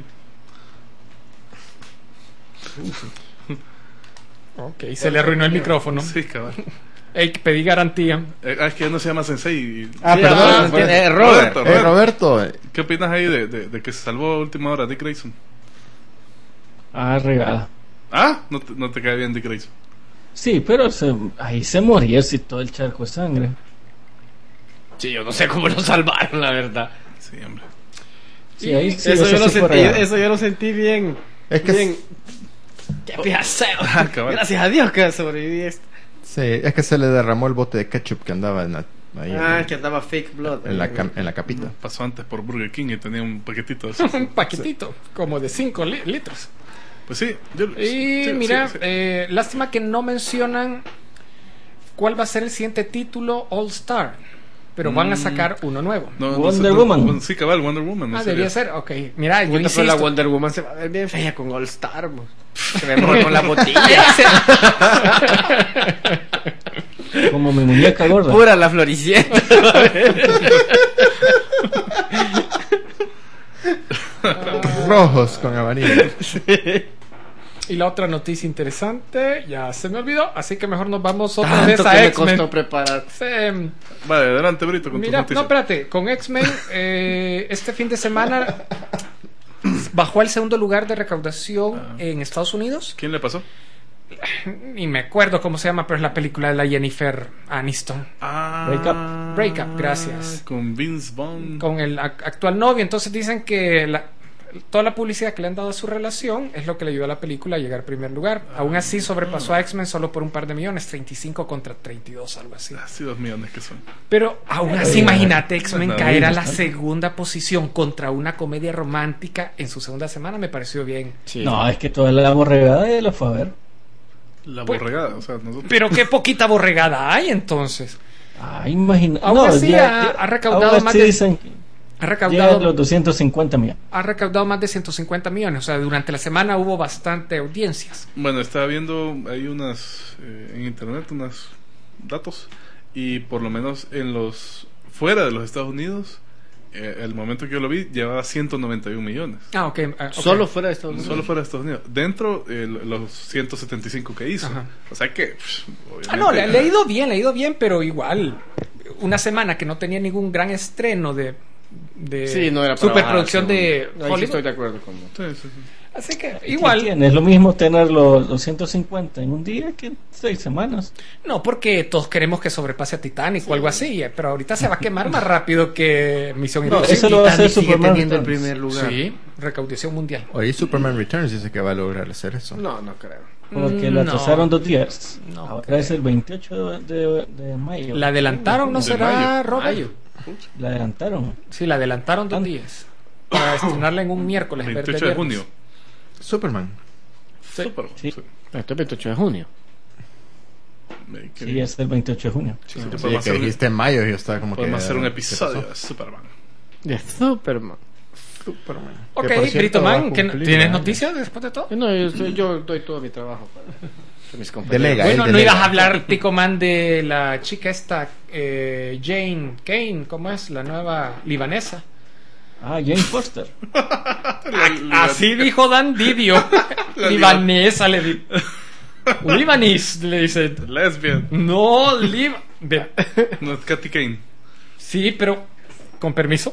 Ok, se le arruinó el micrófono. Sí, cabal. Hay que pedir garantía. Eh, ah, es que ya no se llama Sensei. y- Ah, Sí, perdón. ah, pues. eh, Robert. Roberto, Eh, Roberto, eh, ¿Qué opinas ahí de, de, de que se salvó a última hora Dick Grayson? Ah, regada. ¿Ah? ¿No te, no te cae bien Dick Grayson? Sí, pero se- ahí se moría si todo el charco de sangre. Sí, yo no sé cómo lo salvaron, la verdad. Sí, hombre. Sí, ahí sí, eso, ese yo lo sí fue sentí, regada. eso yo lo sentí bien. Es que bien. ¡Qué piaceo! Ah, cabal. Gracias a Dios que sobreviví esto. sí, es que se le derramó el bote de ketchup que andaba en la, ahí Ah, en, que andaba fake blood. en la, cam- en la capita. Pasó antes por Burger King y tenía un paquetito de eso. Un paquetito, como de cinco litros. Pues sí, yo, Y sí, mira, sí, sí. eh, lástima que no mencionan cuál va a ser el siguiente título All Star. Pero van a sacar uno nuevo. No, no Wonder sé, no, Woman. no, sí, cabal, Wonder Woman. Ah, no debería sería. ser. Ok, mira, yo Puta, insisto. pero la Wonder Woman se va a ver bien fea con All Star. mo. Se ve mejor con la botella. Como mi muñeca gorda. Pura la floricienta. Rojos con amarillo. Y la otra noticia interesante, ya se me olvidó, así que mejor nos vamos otra vez Tanto a que me X-Men. costó preparar. Sí. Vale, adelante, Brito, con Mira, tus no, noticias. espérate, con X-Men eh, este fin de semana bajó al segundo lugar de recaudación en Estados Unidos. ¿Quién le pasó? Ni me acuerdo cómo se llama, pero es la película de la Jennifer Aniston. Ah, Break Up. Break Up, gracias. Con Vince Vaughn. Con el ac- actual novio. Entonces dicen que la- toda la publicidad que le han dado a su relación es lo que le ayudó a la película a llegar a primer lugar. Aún así sobrepasó a X-Men solo por un par de millones, treinta y cinco contra treinta y dos, algo así. Así dos millones que son. Pero aún así, imagínate X-Men No, caer a la bastante. segunda posición contra una comedia romántica en su segunda semana, me pareció bien. No, es que toda la borregada ya la fue a ver. La Pues- borregada, o sea, nosotros. Pero qué poquita borregada hay entonces. Ah, imagina. Aún así ha- ha recaudado ahora más sí de- dicen que- Ha Llega a recaudado, los doscientos cincuenta millones. ha recaudado más de ciento cincuenta millones. O sea, durante la semana hubo bastante audiencias. Bueno, estaba viendo, hay unas eh, en internet, unos datos, y por lo menos en los fuera de los Estados Unidos, eh, el momento que yo lo vi, llevaba ciento noventa y uno millones. Ah, ok. ah, ok. Solo fuera de Estados Unidos. Solo fuera de Estados Unidos. Dentro, eh, los ciento setenta y cinco que hizo. Ajá. O sea que, pff, obviamente, Ah, no, le, le ha ido bien, le ha ido bien, pero igual, una semana que no tenía ningún gran estreno de, de Sí, no era para superproducción bajarse, de Ahí sí Hollywood. estoy de acuerdo con vos. Sí, sí, sí. Así que ¿Qué igual, tiene? Es lo mismo tener los doscientos cincuenta en un día que en seis semanas. no porque todos queremos que sobrepase a Titanic o algo así, eh, pero ahorita se va a quemar más rápido que Misión No, Imposible. eso lo va a hacer Titanic sigue Superman teniendo el Returns. primer lugar. Sí, recaudación mundial. Oye, Superman Returns dice que va a lograr hacer eso. No, no creo. Porque Mm, lo no. atrasaron dos días. No, Ahora creo. es el veintiocho de, de- de mayo. ¿La adelantaron, no De será, mayo. Robert? Mayo. La adelantaron. Sí, la adelantaron dos Ah. días. Para estrenarla en un miércoles. en vez veintiocho de viernes. junio. Superman. Sí. Super. Sí. Sí. Esto es veintiocho de junio. Me- qué Sí, bien. es el veintiocho de junio. Sí, Sí, podemos que hacer un- dijiste en mayo y yo estaba como que... podemos hacer un ¿qué episodio pasó? de Superman. De Superman. Superman. Ok, Que, por cierto, Brito va a Man, ¿qué- cumplir ¿tienes años. noticias después de todo? No, yo, estoy- yo doy todo mi trabajo para, para mis compañeros. Delega, Bueno, él no delega. ibas a hablar, Tico Man, de la chica esta, eh, Jane Kane, ¿cómo es? La nueva libanesa. Ah, Jane Foster. Así dijo Dan Didio. Libanesa le di. Libanis, le dice. Lesbian. No, Lib... Ve, No es Katy Kane. sí, pero con permiso.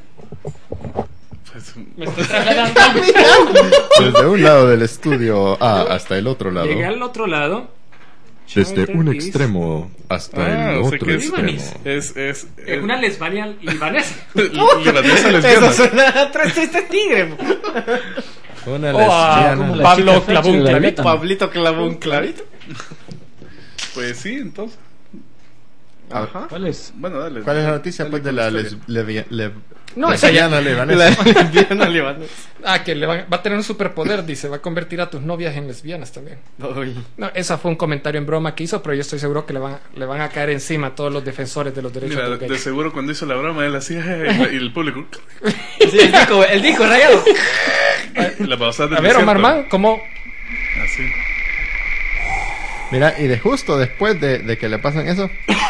Pues, Me estoy trasladando. Desde un lado del estudio A hasta el otro lado. Llegué al otro lado. Desde un Charlton extremo hasta Ah, el o sea otro que es- extremo. es, es, Es es una lesbana libanesa. libanesa lesbiana. Eso suena a tres tristes tigres. Una O a lesbiana. como la Pablo chica clavó un Thatcher de la clavito. Gotham. Pablito clavó un clavito. Pues sí, entonces. Ajá. ¿Cuál es? Bueno, dale. ¿Cuál es la noticia Dale pues de con la historia. les, levi- le- No, esa ya- lesbiana libanesa? La lesbiana libanesa. Ah, que le va, va a tener un superpoder, dice. Va a convertir a tus novias en lesbianas también. Uy. No, esa fue un comentario en broma que hizo, pero yo estoy seguro que le van, le van a caer encima a todos los defensores de los derechos Mira, de los de gays. seguro cuando hizo la broma él hacía y el público. Sí, el disco, el disco rayado. La pausa del A ver, Omar desierto. Man, ¿cómo? Así. Mira, y de justo después de, de que le pasan eso,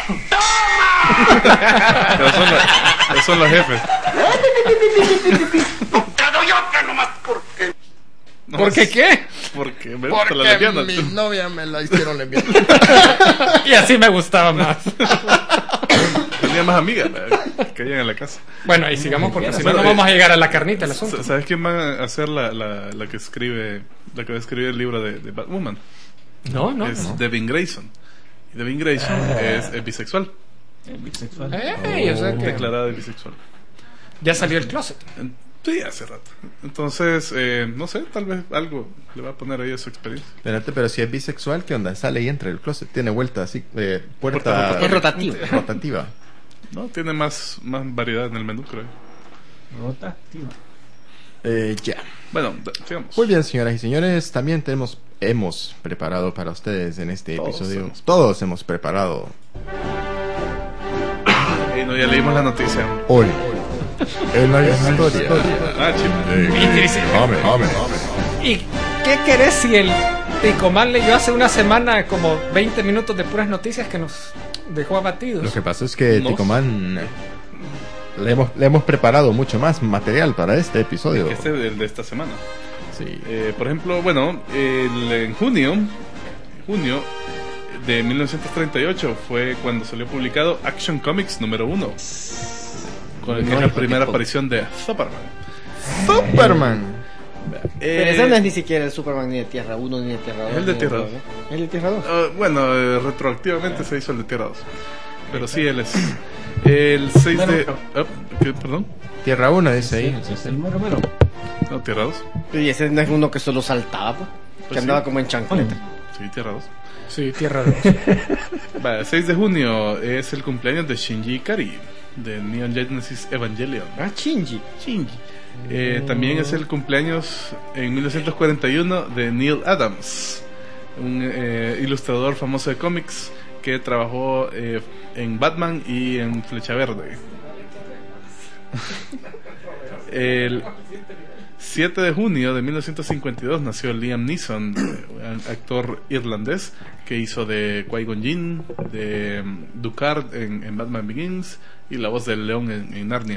Pero son, los, esos son los jefes. No, ¿Por qué qué? Porque me gusta la lesbiana. mi novia me la hicieron lesbiana. Y así me gustaba más. Tenía más amigas eh, que hayan en la casa. Bueno, y sigamos porque si no, Bueno, no eh, vamos a llegar a la carnita del asunto. Sa- ¿Sabes quién va a hacer la, la, la que escribe la que va a escribir el libro de, de Batwoman? No, no. es no. Devin Grayson. Y Devin Grayson es, es bisexual. El bisexual. Ey, o sea que Declarada de bisexual. ya salió el closet. En- Sí, hace rato. Entonces, eh, no sé, tal vez algo le va a poner ahí a su experiencia. Espérate, pero si es bisexual, ¿qué onda? Sale y entra del closet. Tiene vuelta así, eh, puerta, Puerta Es rotativo. rotativa. No, tiene más, más variedad en el menú, creo. Rotativa. Eh, ya. Bueno, da- sigamos. Muy bien, señoras y señores. También tenemos, hemos preparado para ustedes en este Todos episodio. hemos- Todos hemos preparado Eh, no, ya leímos la noticia. hoy en la historia Ah, chido. de Ame, Ame, Ame. ¿Y qué querés si el Ticomán leyó hace una semana como veinte minutos de puras noticias que nos dejó abatidos? Lo que pasa es que No. Ticoman le hemos, le hemos preparado mucho más material para este episodio. Este es el de esta semana. Sí. Eh, por ejemplo, bueno, el- en junio, junio de mil novecientos treinta y ocho fue cuando salió publicado Action Comics número uno, con el que es la primera aparición de Superman. Superman. Pero Eh, ese no es ni siquiera el Superman ni de Tierra uno ni de Tierra dos. Es el de ni Tierra dos, dos. ¿no? ¿Es el de Tierra dos? ah, bueno, eh, retroactivamente se hizo el de Tierra dos. Pero sí, él es. El seis de. ah, ¿qué? Perdón. Tierra uno dice ahí. Ese es el mero mero. No, Tierra dos. Y ese no es uno que solo saltaba, pues. Que Pues andaba sí. como en chancleta. Sí, Tierra dos. Sí, Tierra dos. Va, el seis de junio es el cumpleaños de Shinji Ikari, de Neon Genesis Evangelion. Ah, Shinji. Shinji. Eh, también es el cumpleaños en mil novecientos cuarenta y uno de Neil Adams, un eh, ilustrador famoso de cómics que trabajó eh, en Batman y en Flecha Verde. El siete de junio de mil novecientos cincuenta y dos nació Liam Neeson, un actor irlandés que hizo de Qui-Gon Jinn, de um, Ducard en, en Batman Begins y la voz del león en, en Narnia.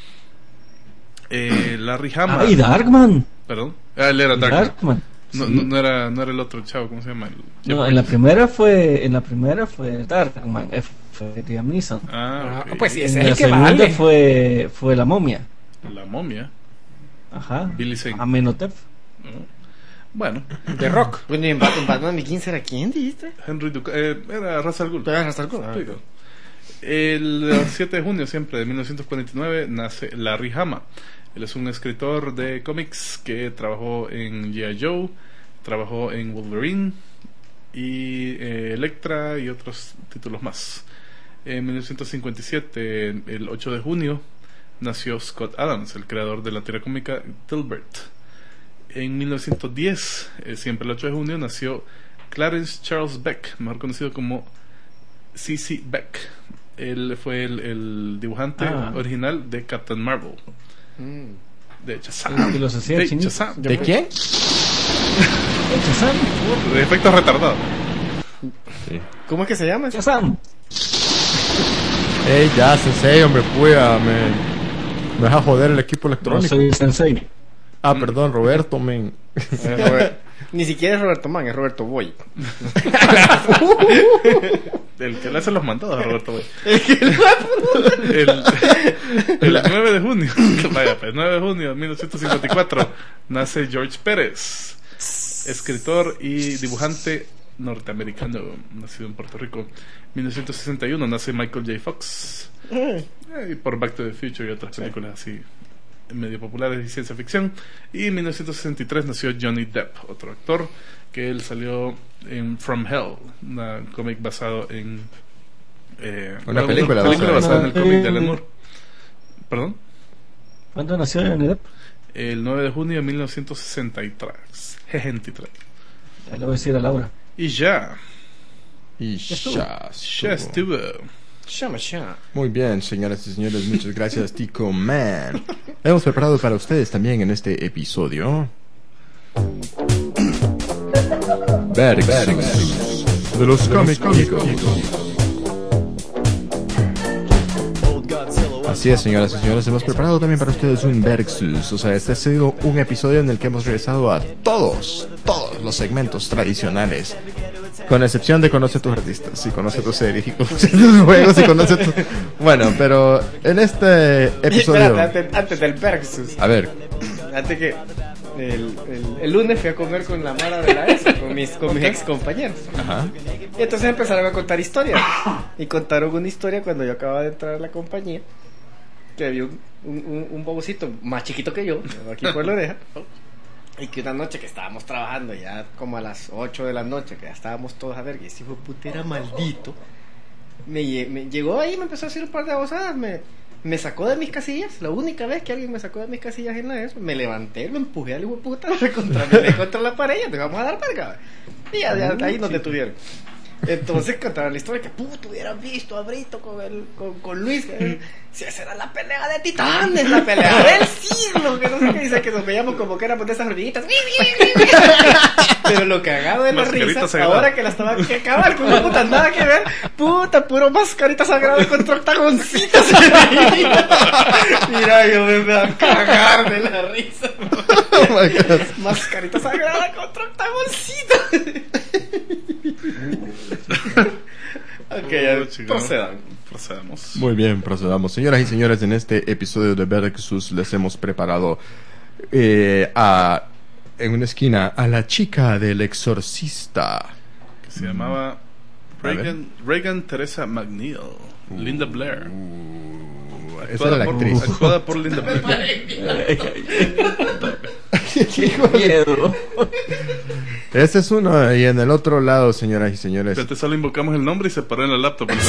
Eh, Larry Hama. Ah, y Darkman. Perdón. Ah, él era Darkman. Darkman. No, Sí. no, no era, no era el otro chavo, ¿cómo se llama? El- No, en la primera fue, en la primera fue Darkman, eh, fue Liam Neeson. Ah, ok. Ah, pues sí, En ese es la el que segunda vale. fue, fue la momia. La momia. Ajá. Billy Zane. Amenhotep. Bueno, De Rock. Bueno, y en Bat- en Batman Begins era quién, dijiste? Henry Duc eh, era Ra's al Ghul. Era Ra's al Ghul. Ah, Sí. El siete de junio siempre de mil novecientos cuarenta y nueve nace Larry Hama. Él es un escritor de cómics que trabajó en G I. Joe, trabajó en Wolverine y eh, Electra y otros títulos más. En mil novecientos cincuenta y siete, el ocho de junio, nació Scott Adams, el creador de la tira cómica Dilbert. En mil novecientos diez, eh, siempre el ocho de junio, nació Clarence Charles Beck, mejor conocido como C C Beck. Él fue el, el dibujante Ah. original de Captain Marvel, de Shazam. El que los hacía de chinitos. Shazam. ¿De quién? Shazam. De efectos retardados. ¿Cómo es que se llama? Shazam. Ey, ya, sensei, hombre, puya, me... Me deja joder el equipo No electrónico. soy sensei. Ah, perdón, Roberto, men. Eh, Robert- Ni siquiera es Roberto Man, es Roberto Boy. El que le hace los mandados a Roberto Boy. el, el nueve de junio, vaya, pues, nueve de junio de mil novecientos cincuenta y cuatro, nace George Pérez, escritor y dibujante norteamericano, nacido en Puerto Rico. mil novecientos sesenta y uno nace Michael J. Fox, eh, y por Back to the Future y otras películas así medio populares y ciencia ficción. Y en mil novecientos sesenta y tres nació Johnny Depp, otro actor que él salió en From Hell, un cómic basado en eh, Una película película basada basada en el en- cómic de Alan Moore. Perdón. ¿Cuándo nació Johnny Depp? El nueve de junio de mil novecientos sesenta y tres. sesenta y tres. Ya le voy a decir a Laura. Y ya, Y ya, ya estuvo. Shama Shama. Muy bien, señoras y señores, muchas gracias, Tico Man. Hemos preparado para ustedes también en este episodio Versus de los cómicos. Así es, señoras y señores, hemos preparado también para ustedes un Versus. O sea, este ha sido un episodio en el que hemos regresado a todos, todos los segmentos tradicionales. Con excepción de conoce a tus artistas, y conoce tus series, y conoce tus juegos, y conoce tus... Bueno, pero en este episodio... Espérate, antes, antes del Versus. A ver, Antes que el, el, el lunes fui a comer con la Mara de la ESO, con mis, con mis ex compañeros. ajá. Y entonces empezaron a contar historias. Y contaron una historia cuando yo acababa de entrar a la compañía. Que había un, un, un, un babocito más chiquito que yo, aquí por la oreja. Y que una noche que estábamos trabajando, ya como a las ocho de la noche, que ya estábamos todos a ver, que ese hijo de puta era maldito. Me, lle- me llegó ahí y me empezó a decir un par de babosadas. Me, me sacó de mis casillas. La única vez que alguien me sacó de mis casillas en la ESO, me levanté, lo empujé al hijo de puta contra, me contra la pared y te vamos a dar verga. Y ya, ya, ahí nos detuvieron. Entonces contaron la historia que puto hubieran visto a Brito con, el, con, con Luis, que, si esa era la pelea de titanes, la pelea del siglo, que no sé qué dice, que nos veíamos como que éramos de esas hormiguitas. Pero lo cagado de la Mascarita risa, sagrada. ahora que la estaba que cabal, con puta nada que ver, puta, puro mascarita sagrada contra octagoncitos. Mira, yo me voy a cagar de la risa. Oh my God. Mascarita sagrada contra octagoncitos. Ok, ya, Oh, chico. procedan. Procedamos. Muy bien, procedamos. Señoras y señores, en este episodio de Versus les hemos preparado eh, a, en una esquina a la chica del exorcista. Que se llamaba Reagan, Reagan Teresa McNeil. Linda Blair. Uh, esa era la por, actriz. actuada por Linda Blair. ¡Qué miedo! Ese es uno, y en el otro lado, señoras y señores, Fíjate, solo invocamos el nombre y se paró en la laptop. en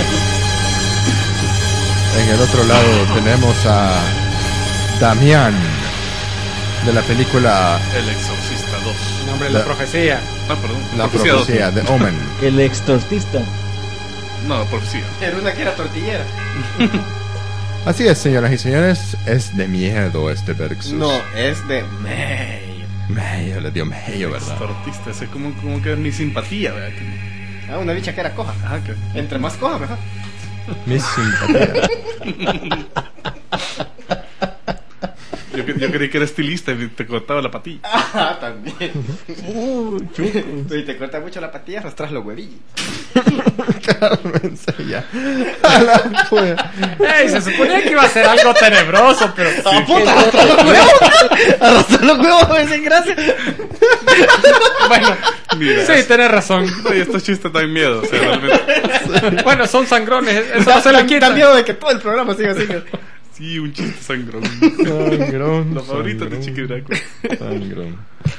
el otro lado tenemos a Damián de la película El Exorcista dos. Nombre de La- la profecía. Ah, perdón. La Profecía dos. Profecía de Omen. El extortista. No, Profecía. Era una que era tortillera. Así es, señoras y señores, es de miedo este Versus. No, es de May. Medio, le dio medio, ¿verdad? Tortista, ese es como, como que es mi simpatía, ¿verdad? Que- Ah, una bicha que era coja. Ajá, que... Entre más coja, mejor. Mi simpatía. Yo, que- yo creí que era estilista y te cortaba la patilla. Ah, también. Uh, chuco. Y te corta mucho la patilla, arrastras los huevillos. Cálmense ya. A la puya. Ey, se suponía que iba a ser algo tenebroso, pero. ¡Ah, puta! ¡Arrastrar los huevos! ¡Arrastrar los huevos me dicen gracias! Bueno, Mira, sí, tenés razón. Oye, estos chistes dan miedo, o sea, realmente. Bueno, son sangrones, eso no se le Da quita. miedo de que todo el programa siga así. Sí, un chiste sangrón. Sangrón. Los favoritos de sangrón, Chiqui Drácula. sangrón.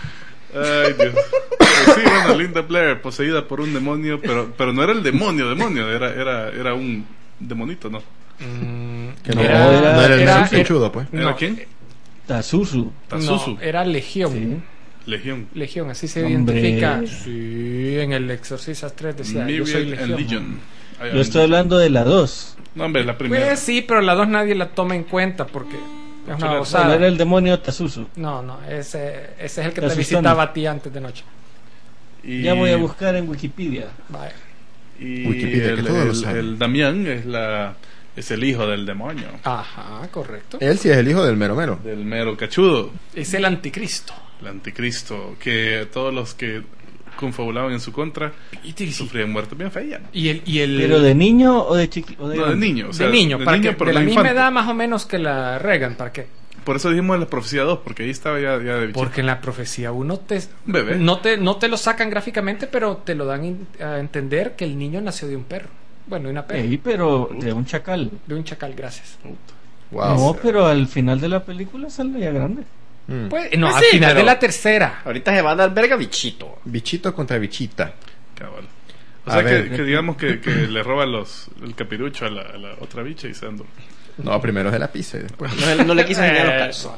Ay, Dios. Pues sí, bueno, Linda Blair, poseída por un demonio, pero, pero no era el demonio, demonio, era, era, era un demonito, ¿no? Que no Era- era, no era el era- Versus pechudo, pues. ¿Era No. quién? Tazuzu. Tazuzu. No, era Legión. Sí. Legión. Legión, así se Hombre. identifica. Sí, en el Exorcistas tres decía, yo soy Myriad and Legión. Legion. Ay, Yo estoy hablando de la dos. No, hombre, la primera. Pues sí, pero la dos nadie la toma en cuenta porque es una Claro. babosada. ¿Cuál era el demonio Tazuzu? No, no, ese, ese es el que Te te asustó, visitaba ¿no? a ti antes de noche. Y, Ya voy a buscar en Wikipedia. Vaya. Y Wikipedia, que el, todo lo el- sabe. el Damián es, la, es el hijo del demonio. Ajá, correcto. Él sí es el hijo del mero mero. Del mero cachudo. Es el anticristo. El anticristo. Que todos los que confabulaban en su contra sufrían muerte bien fea. Y el, y el ¿Pero de niño o de chiquito? No, de grande? niño. O sea, de niño, de para niño, que, pero de la no misma infante. edad más o menos que la Regan, ¿para qué? Por eso dijimos la profecía dos, porque ahí estaba ya, ya de bichito. Porque en la profecía uno te Bebé. no te no te lo sacan gráficamente, pero te lo dan in- a entender que el niño nació de un perro. Bueno, de una perra, Ey, pero de un chacal. de un chacal, gracias. Wow. No, pero al final de la película sale ya grande. Mm. Pues, no, Pues al sí, final pero- de la tercera. Ahorita se va a dar verga bichito. Bichito contra bichita. Cabal. O A sea, ver. que, que digamos que, que le roba los, el capirucho a la, a la otra bicha y se anda. No, primero es de la pizza y después. No, no le quiso enseñar los Eh, calzones.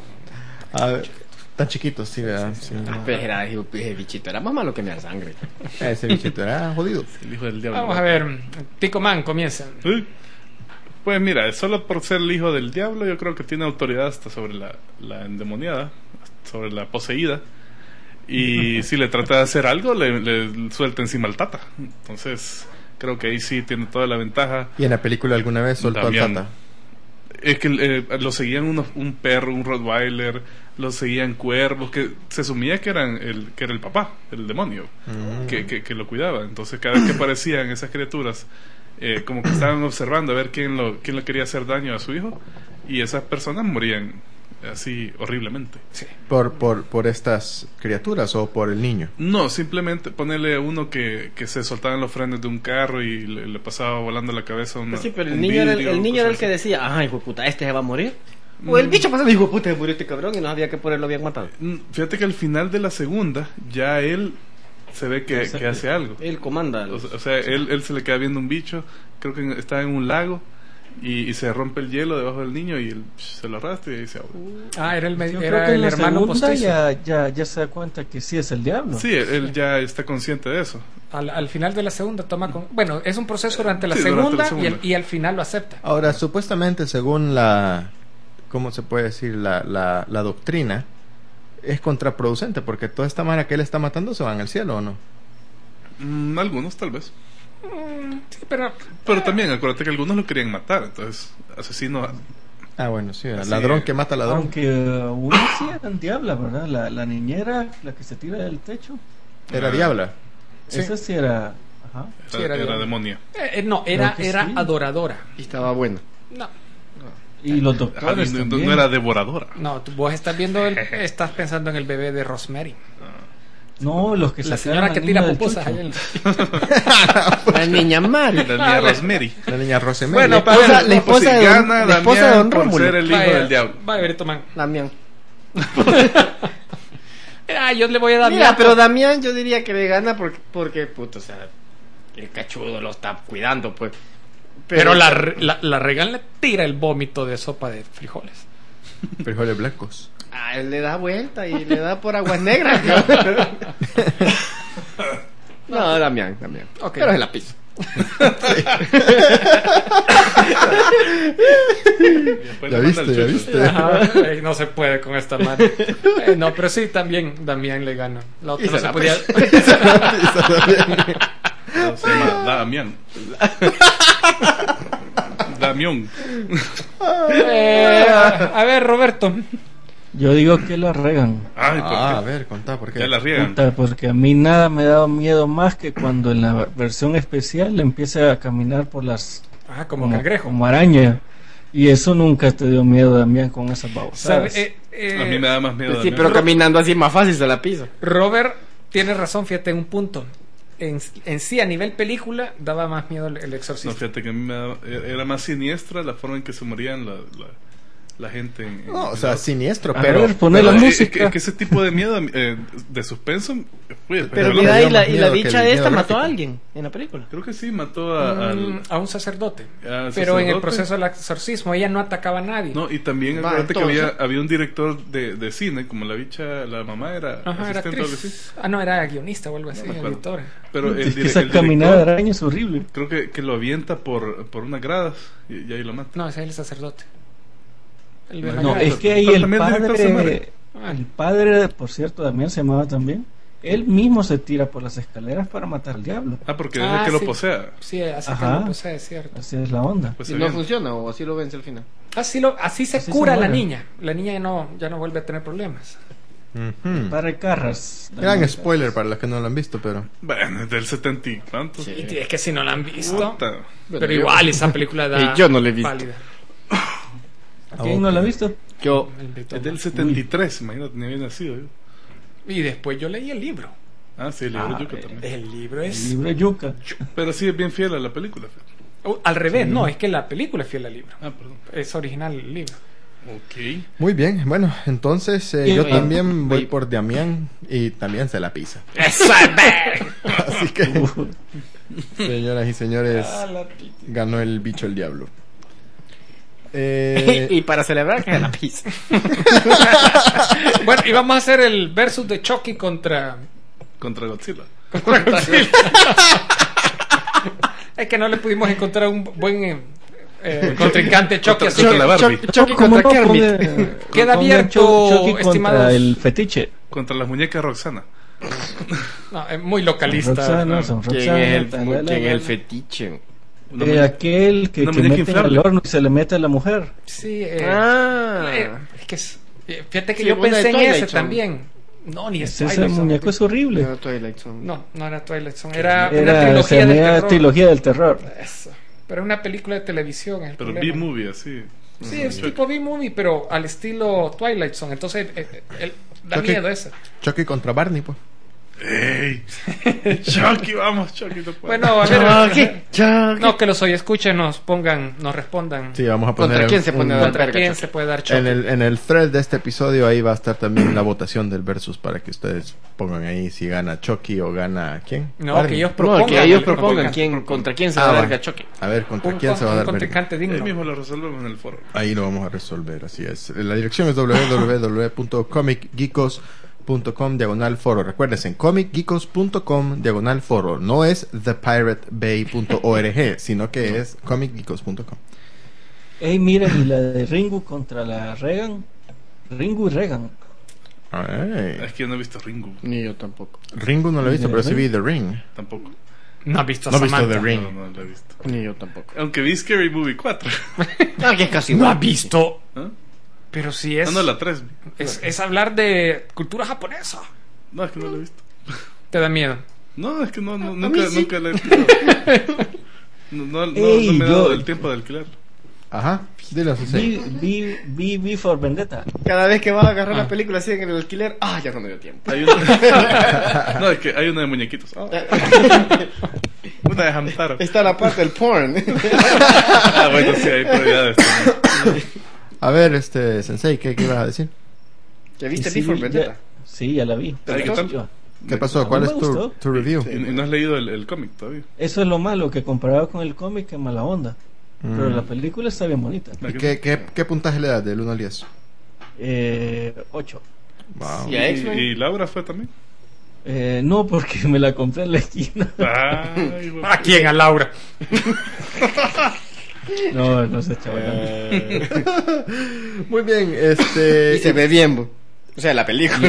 A ver, tan chiquitos, sí, ¿verdad? Sí. Pues era, dijo, ese bichito era más malo que me da sangre. Ese bichito era jodido. El hijo del diablo. Vamos a ver, Tico Man comienza. ¿Eh? Pues mira, solo por ser el hijo del diablo, yo creo que tiene autoridad hasta sobre la, la endemoniada, sobre la poseída. Y si le trata de hacer algo, le, le suelta encima al tata. Entonces, creo que ahí sí tiene toda la ventaja. ¿Y en la película alguna vez soltó al Damián. tata? Es que eh, lo seguían unos, un perro, un Rottweiler, lo seguían cuervos, que se asumía que, eran el, que era el papá, el demonio, Mm. que, que, que lo cuidaba. Entonces, cada vez que aparecían esas criaturas, eh, como que estaban observando a ver quién lo, quién le quería hacer daño a su hijo, y esas personas morían así horriblemente. Sí. ¿Por, por, ¿Por estas criaturas o por el niño? No, simplemente ponerle a uno que, que se soltaban los frenos de un carro y le, le pasaba volando la cabeza a una, Pues sí, pero el un niño, era el, vidrio, el niño era el cosas que así. decía, ay, hijo de puta, este se va a morir. O el bicho pasaba, hijo de puta, se murió este cabrón y no había que ponerlo bien matado. Mm, Fíjate que al final de la segunda, ya él se ve que, que hace algo. Él comanda. O, o sea, él, él se le queda viendo un bicho, creo que en- está en un lago, y, y se rompe el hielo debajo del niño y él psh, se lo arrastra y dice, "Ah, Ah, era el, me- Yo creo era que en el la hermano segunda postizo. ya, ya, ya se da cuenta que sí es el diablo. sí, él, él ya está consciente de eso. Al, al final de la segunda toma con... Bueno, es un proceso durante la, Sí, durante segunda, la segunda. Y, el- y al final lo acepta. Ahora, supuestamente, según la... ¿Cómo se puede decir? La, la, la doctrina, es contraproducente, porque toda esta mara que él está matando se van al cielo, ¿o no? Mm, algunos tal vez. Sí, pero Pero también acuérdate que algunos lo querían matar, entonces asesino... Ah, bueno, sí, Así ladrón es. que mata ladrón. Aunque uh, uno sí eran diabla, ¿verdad? La, la niñera, la que se tira del techo. Era Ah. diabla. Sí. Esa sí era... Ajá. Era, Sí, era era diablo. demonia. eh, eh, no, era, Creo que era sí. adoradora. Y estaba bueno. No, Y los Ah, doctores no, no- también. no era devoradora. no, tú- vos estás viendo, el- estás pensando en el bebé de Rosemary. No, los que La sacaron señora al que niño tira del pupusas chucho. ahí en- La niña Mari. La niña Rosemary. La niña Rosemary. Bueno, Le- la esposa- Bueno, la esposa pues sí, de don- gana la esposa de Damián don por Rómulo. ser el hijo Vaya, del diablo. vaya, Berito Man. Damián. Ah, yo le voy a dar Mira, mi- pero Damián yo diría que le gana porque, porque puto, o sea, el cachudo lo está cuidando, pues. Pero la, re- la, la Regan le tira el vómito de sopa de frijoles. Frijoles blancos. A él le da vuelta y le da por aguas negras. No, Damián, Damián. Ok. Pero es la pizza. después ¿Ya le manda viste? el ¿Ya chucho. viste? Ajá, eh, no se puede con esta mano. Eh, no, pero sí, también Damián le gana. La otra Y no se se la podía. No, se llama Damián. Damión. Eh, a, a ver, Roberto. Yo digo que la regan. Ay, ¿por Ah, a qué? ver, contá, ¿por qué? Ya la riegan. Puta, porque a mí nada me da miedo más que cuando en la versión especial empieza a caminar por las Ah, como, cangrejo. como araña. Y eso nunca te dio miedo, Damián, con esas ¿Sabe? babosadas. Eh, eh, A mí me da más miedo. Sí, Damián. pero caminando así más fácil se la pisa. Robert tiene razón, fíjate, en un punto. En, en sí, a nivel película, daba más miedo el, el No, exorcista. fíjate que a mí me daba- era más siniestra la forma en que se morían la, la, la gente. En, en- No, o en sea, la- siniestro, A pero... ver, poné Pero la es- música. Es que, es que ese tipo de miedo eh, de suspenso. Oye, Pero Pero mira, me y dio la, más y la miedo que bicha el esta miedo mató a gráfico. alguien en la película. Creo que sí, mató a, Mm, al. a un sacerdote. al Pero en el sacerdote. proceso del exorcismo, ella no atacaba a nadie. No, y también Va, acuérdate que entonces- había, había un director de, de cine, como la bicha, la mamá era Ajá, era asistente o algo así. actriz. Ah, no, era guionista o algo así, me acuerdo. editora. Pero el, Es que dire- esa el caminada de director, araña es horrible. creo que, que lo avienta por, por unas gradas y, y ahí lo mata. No, ese es el sacerdote. El No, No, Bernal. es que ahí Pero el también el director se padre, muere. el padre, por cierto, Damián se llamaba también. Él mismo se tira por las escaleras para matar al diablo. Ah, porque Ah, deja que lo sí. posea. Sí, así Ajá. que lo posee, es cierto. Así es la onda. Pues ¿Y se no viene. funciona o así lo vence al final? Así, lo, así se Así cura se la muere. niña. La niña ya no, ya no vuelve a tener problemas. Ujú. Padre Carras. Gran spoiler para los que no lo han visto, pero... Bueno, es del setenta y cuántos. Y es que si no la han visto. Puta. Pero yo- igual esa película da. Y yo no la he visto. pálida. ¿Quién no la ha visto? Yo, El invitó. Es del setenta y tres, imagínate, ni había nacido yo. Y después yo leí el libro. Ah, sí, el libro Ah, Yuca también. el libro El es. libro de Yuca. Pero sí es bien fiel a la película. fíjate. Oh, al revés, no, es que la película es fiel al libro. Ah, perdón. Es original el libro. Ok. Muy bien, bueno, entonces eh, Y- yo y- también voy y- por Damián y también se la pisa. ¡Eso es ver! Así que, señoras y señores, Ah, ganó el bicho el diablo. Eh, y para celebrar que la pisa. Bueno, y vamos a hacer el versus de Chucky contra. Contra Godzilla. Es que no le pudimos encontrar un buen eh, eh, contrincante Chucky, así Contra que la Barbie. Chucky ¿Cómo contra no? Kermit. Ponga- Queda ponga abierto, Chucky contra estimados. el fetiche. Contra las muñecas Roxana. no, es muy localista. Roxana, son ¿Quién Roxana, es el, tal, la, la, quién es la. el fetiche? Una Eh, muñeca- aquel que, una que muñeca mete inflable. al horno y se le mete a la mujer. Sí, eh, Ah. eh, es que es- eh, fíjate que Sí, yo una de pensé en Twilight ese Zone. también. No, ni es Ese, ese Twilight Zone, muñeco tío. es horrible. No, Twilight Zone. No, no era Twilight Zone, era, una Era, trilogía se del llamaba terror. trilogía del terror. Eso. Pero una película de televisión. Es el Pero problema. B-movie, así. Sí, es tipo B-movie, pero al estilo Twilight Zone. Entonces, eh, eh, el- da Chucky. miedo esa. Chucky contra Barney, pues. ¡Ey! Chucky, vamos, Chucky. No puede. Bueno, a ver. Chucky, Chucky. No, que los hoy escuchen, nos pongan, nos respondan. Sí, vamos a poner... ¿Contra quién se un- pone a dar ¿Contra verga, quién Chucky? se puede dar Chucky? En el, en el thread de este episodio ahí va a estar también la votación del versus para que ustedes pongan ahí si gana Chucky o gana ¿quién? No, Barney. que ellos No, propongan. que ellos que propongan quién, contra quién se Ah, va a va. verga Chucky. A ver, ¿contra Un, quién se va a dar un verga? contrincante digno. Ahí mismo lo resolvemos en el foro. Ahí lo vamos a resolver, así es. La dirección es w w w punto comic geekos punto com diagonal foro. Recuérdense, en comic geekos punto com diagonal foro. No es the pirate bay punto org, sino que es comic geekos punto com. Ey, miren, y la de Ringo contra la Regan. Ringo y Regan. Ay. Es que yo no he visto Ringo. Ni yo tampoco. Ringo no lo he visto, ¿The pero sí vi Ring? The Ring. Tampoco. No has visto a No he visto Samantha. The Ring. No, no lo he visto. Ni yo tampoco. Aunque vi Scary Movie cuatro. No, que es casi No igual. has visto. ¿Ah? Pero si es, Ah, no, la tres. es. Es hablar de cultura japonesa. No, es que no lo he visto. Te da miedo. No, es que no, no A nunca, mí sí. nunca la he visto. No, no, no, Ey, no me he yo- dado el tiempo de alquilar. Ajá, dile así. Vi, vi, vi, vi for Vendetta. Cada vez que vas a agarrar la película así en el alquiler, ah, ya no me dio tiempo. Hay una... no, es que hay una de muñequitos. Ah, una de Hamtaro. Está la parte del porn. Ah, bueno, sí, hay prioridades también. A ver, este, Sensei, ¿qué, qué ibas a decir? ¿Ya viste Y sí, Before ya- Vendetta? Sí, ya la vi. Ay, ¿qué tal? Yo- ¿Qué pasó? A mí ¿Cuál me es tu, gustó. tu review? Y, y no has leído el, el cómic todavía. Eso es lo malo, que comparado con el cómic, que mala onda. Pero Mm. la película está bien bonita. ¿Y qué, qué, qué puntaje le das del uno al diez? Eh, ocho. Wow. ¿Y a ¿Y, X-Men? y Laura fue también? Eh, no, porque me la compré en la esquina. Ay, güey. ¿A quién? A Laura. No, no sé, chaval. Eh, Muy bien, este... y se ve bien, bo. O sea, la película.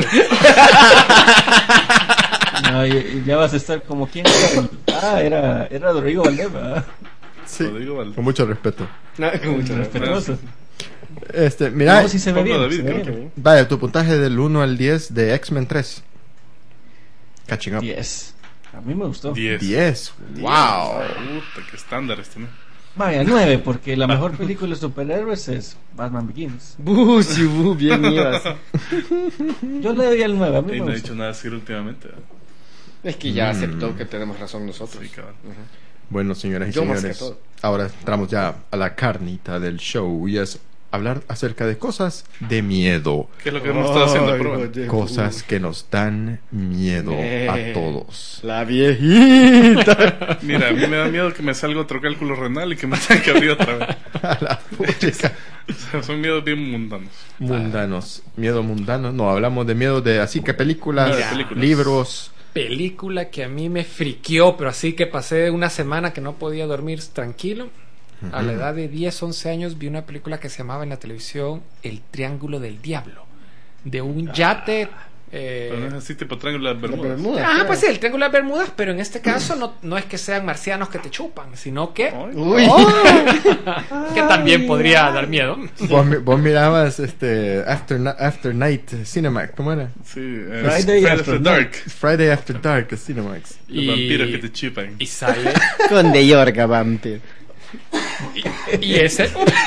No, y, y ya vas a estar como quién era. Ah, era, era Rodrigo Valdés, ¿verdad? Sí, Rodrigo Valdés. con mucho respeto. No, con mucho respeto. Respetuoso. Este, mira, No, sí se ve Pongo bien. David, se ve creo bien. vaya, tu puntaje del uno al diez de X-Men tres. Catching up. diez. A mí me gustó. diez. diez. Wow. Puta, qué estándar este, ¿no? Vaya, nueve, porque la mejor película de superhéroes es Batman Begins. Bu, sí, bu, bien ibas. Yo le doy el nueve, a mí Y me no he gustó. dicho nada así últimamente. ¿verdad? Es que ya aceptó que tenemos razón nosotros. Sí, cabrón. Bueno, señoras y Yo más señores, que todo. ahora entramos ya a la carnita del show y es hablar acerca de cosas de miedo. ¿Qué es lo que hemos estado haciendo? Ay, Prueba. oye, Cosas que nos dan miedo Eh. a todos. La viejita. Mira, a mí me da miedo que me salga otro cálculo renal y que me tenga que abrir otra vez. A la puchica. O sea, son miedos bien mundanos. Mundanos. Miedo mundano. No, hablamos de miedo de así que películas, Mira, películas. libros. Película que a mí me friqueó, pero así que pasé una semana que no podía dormir tranquilo. A la edad de diez, once años vi una película que se llamaba en la televisión El Triángulo del Diablo, de un yate. eh, Pero no es así tipo triángulo de las Bermudas. Bermuda. Ajá, pues sí, el Triángulo de las Bermudas, pero en este caso no, no es que sean marcianos que te chupan, sino que, Ay, Uy. que también podría dar miedo. Vos, mi- vos mirabas este After, Na- After Night Cinemax, ¿cómo era? Sí, eh, Friday Friday After After Dark. Friday After Dark Cinemax. Los vampiros que te chupan. Y sale. Con de Yorga, vampiro. Y ese.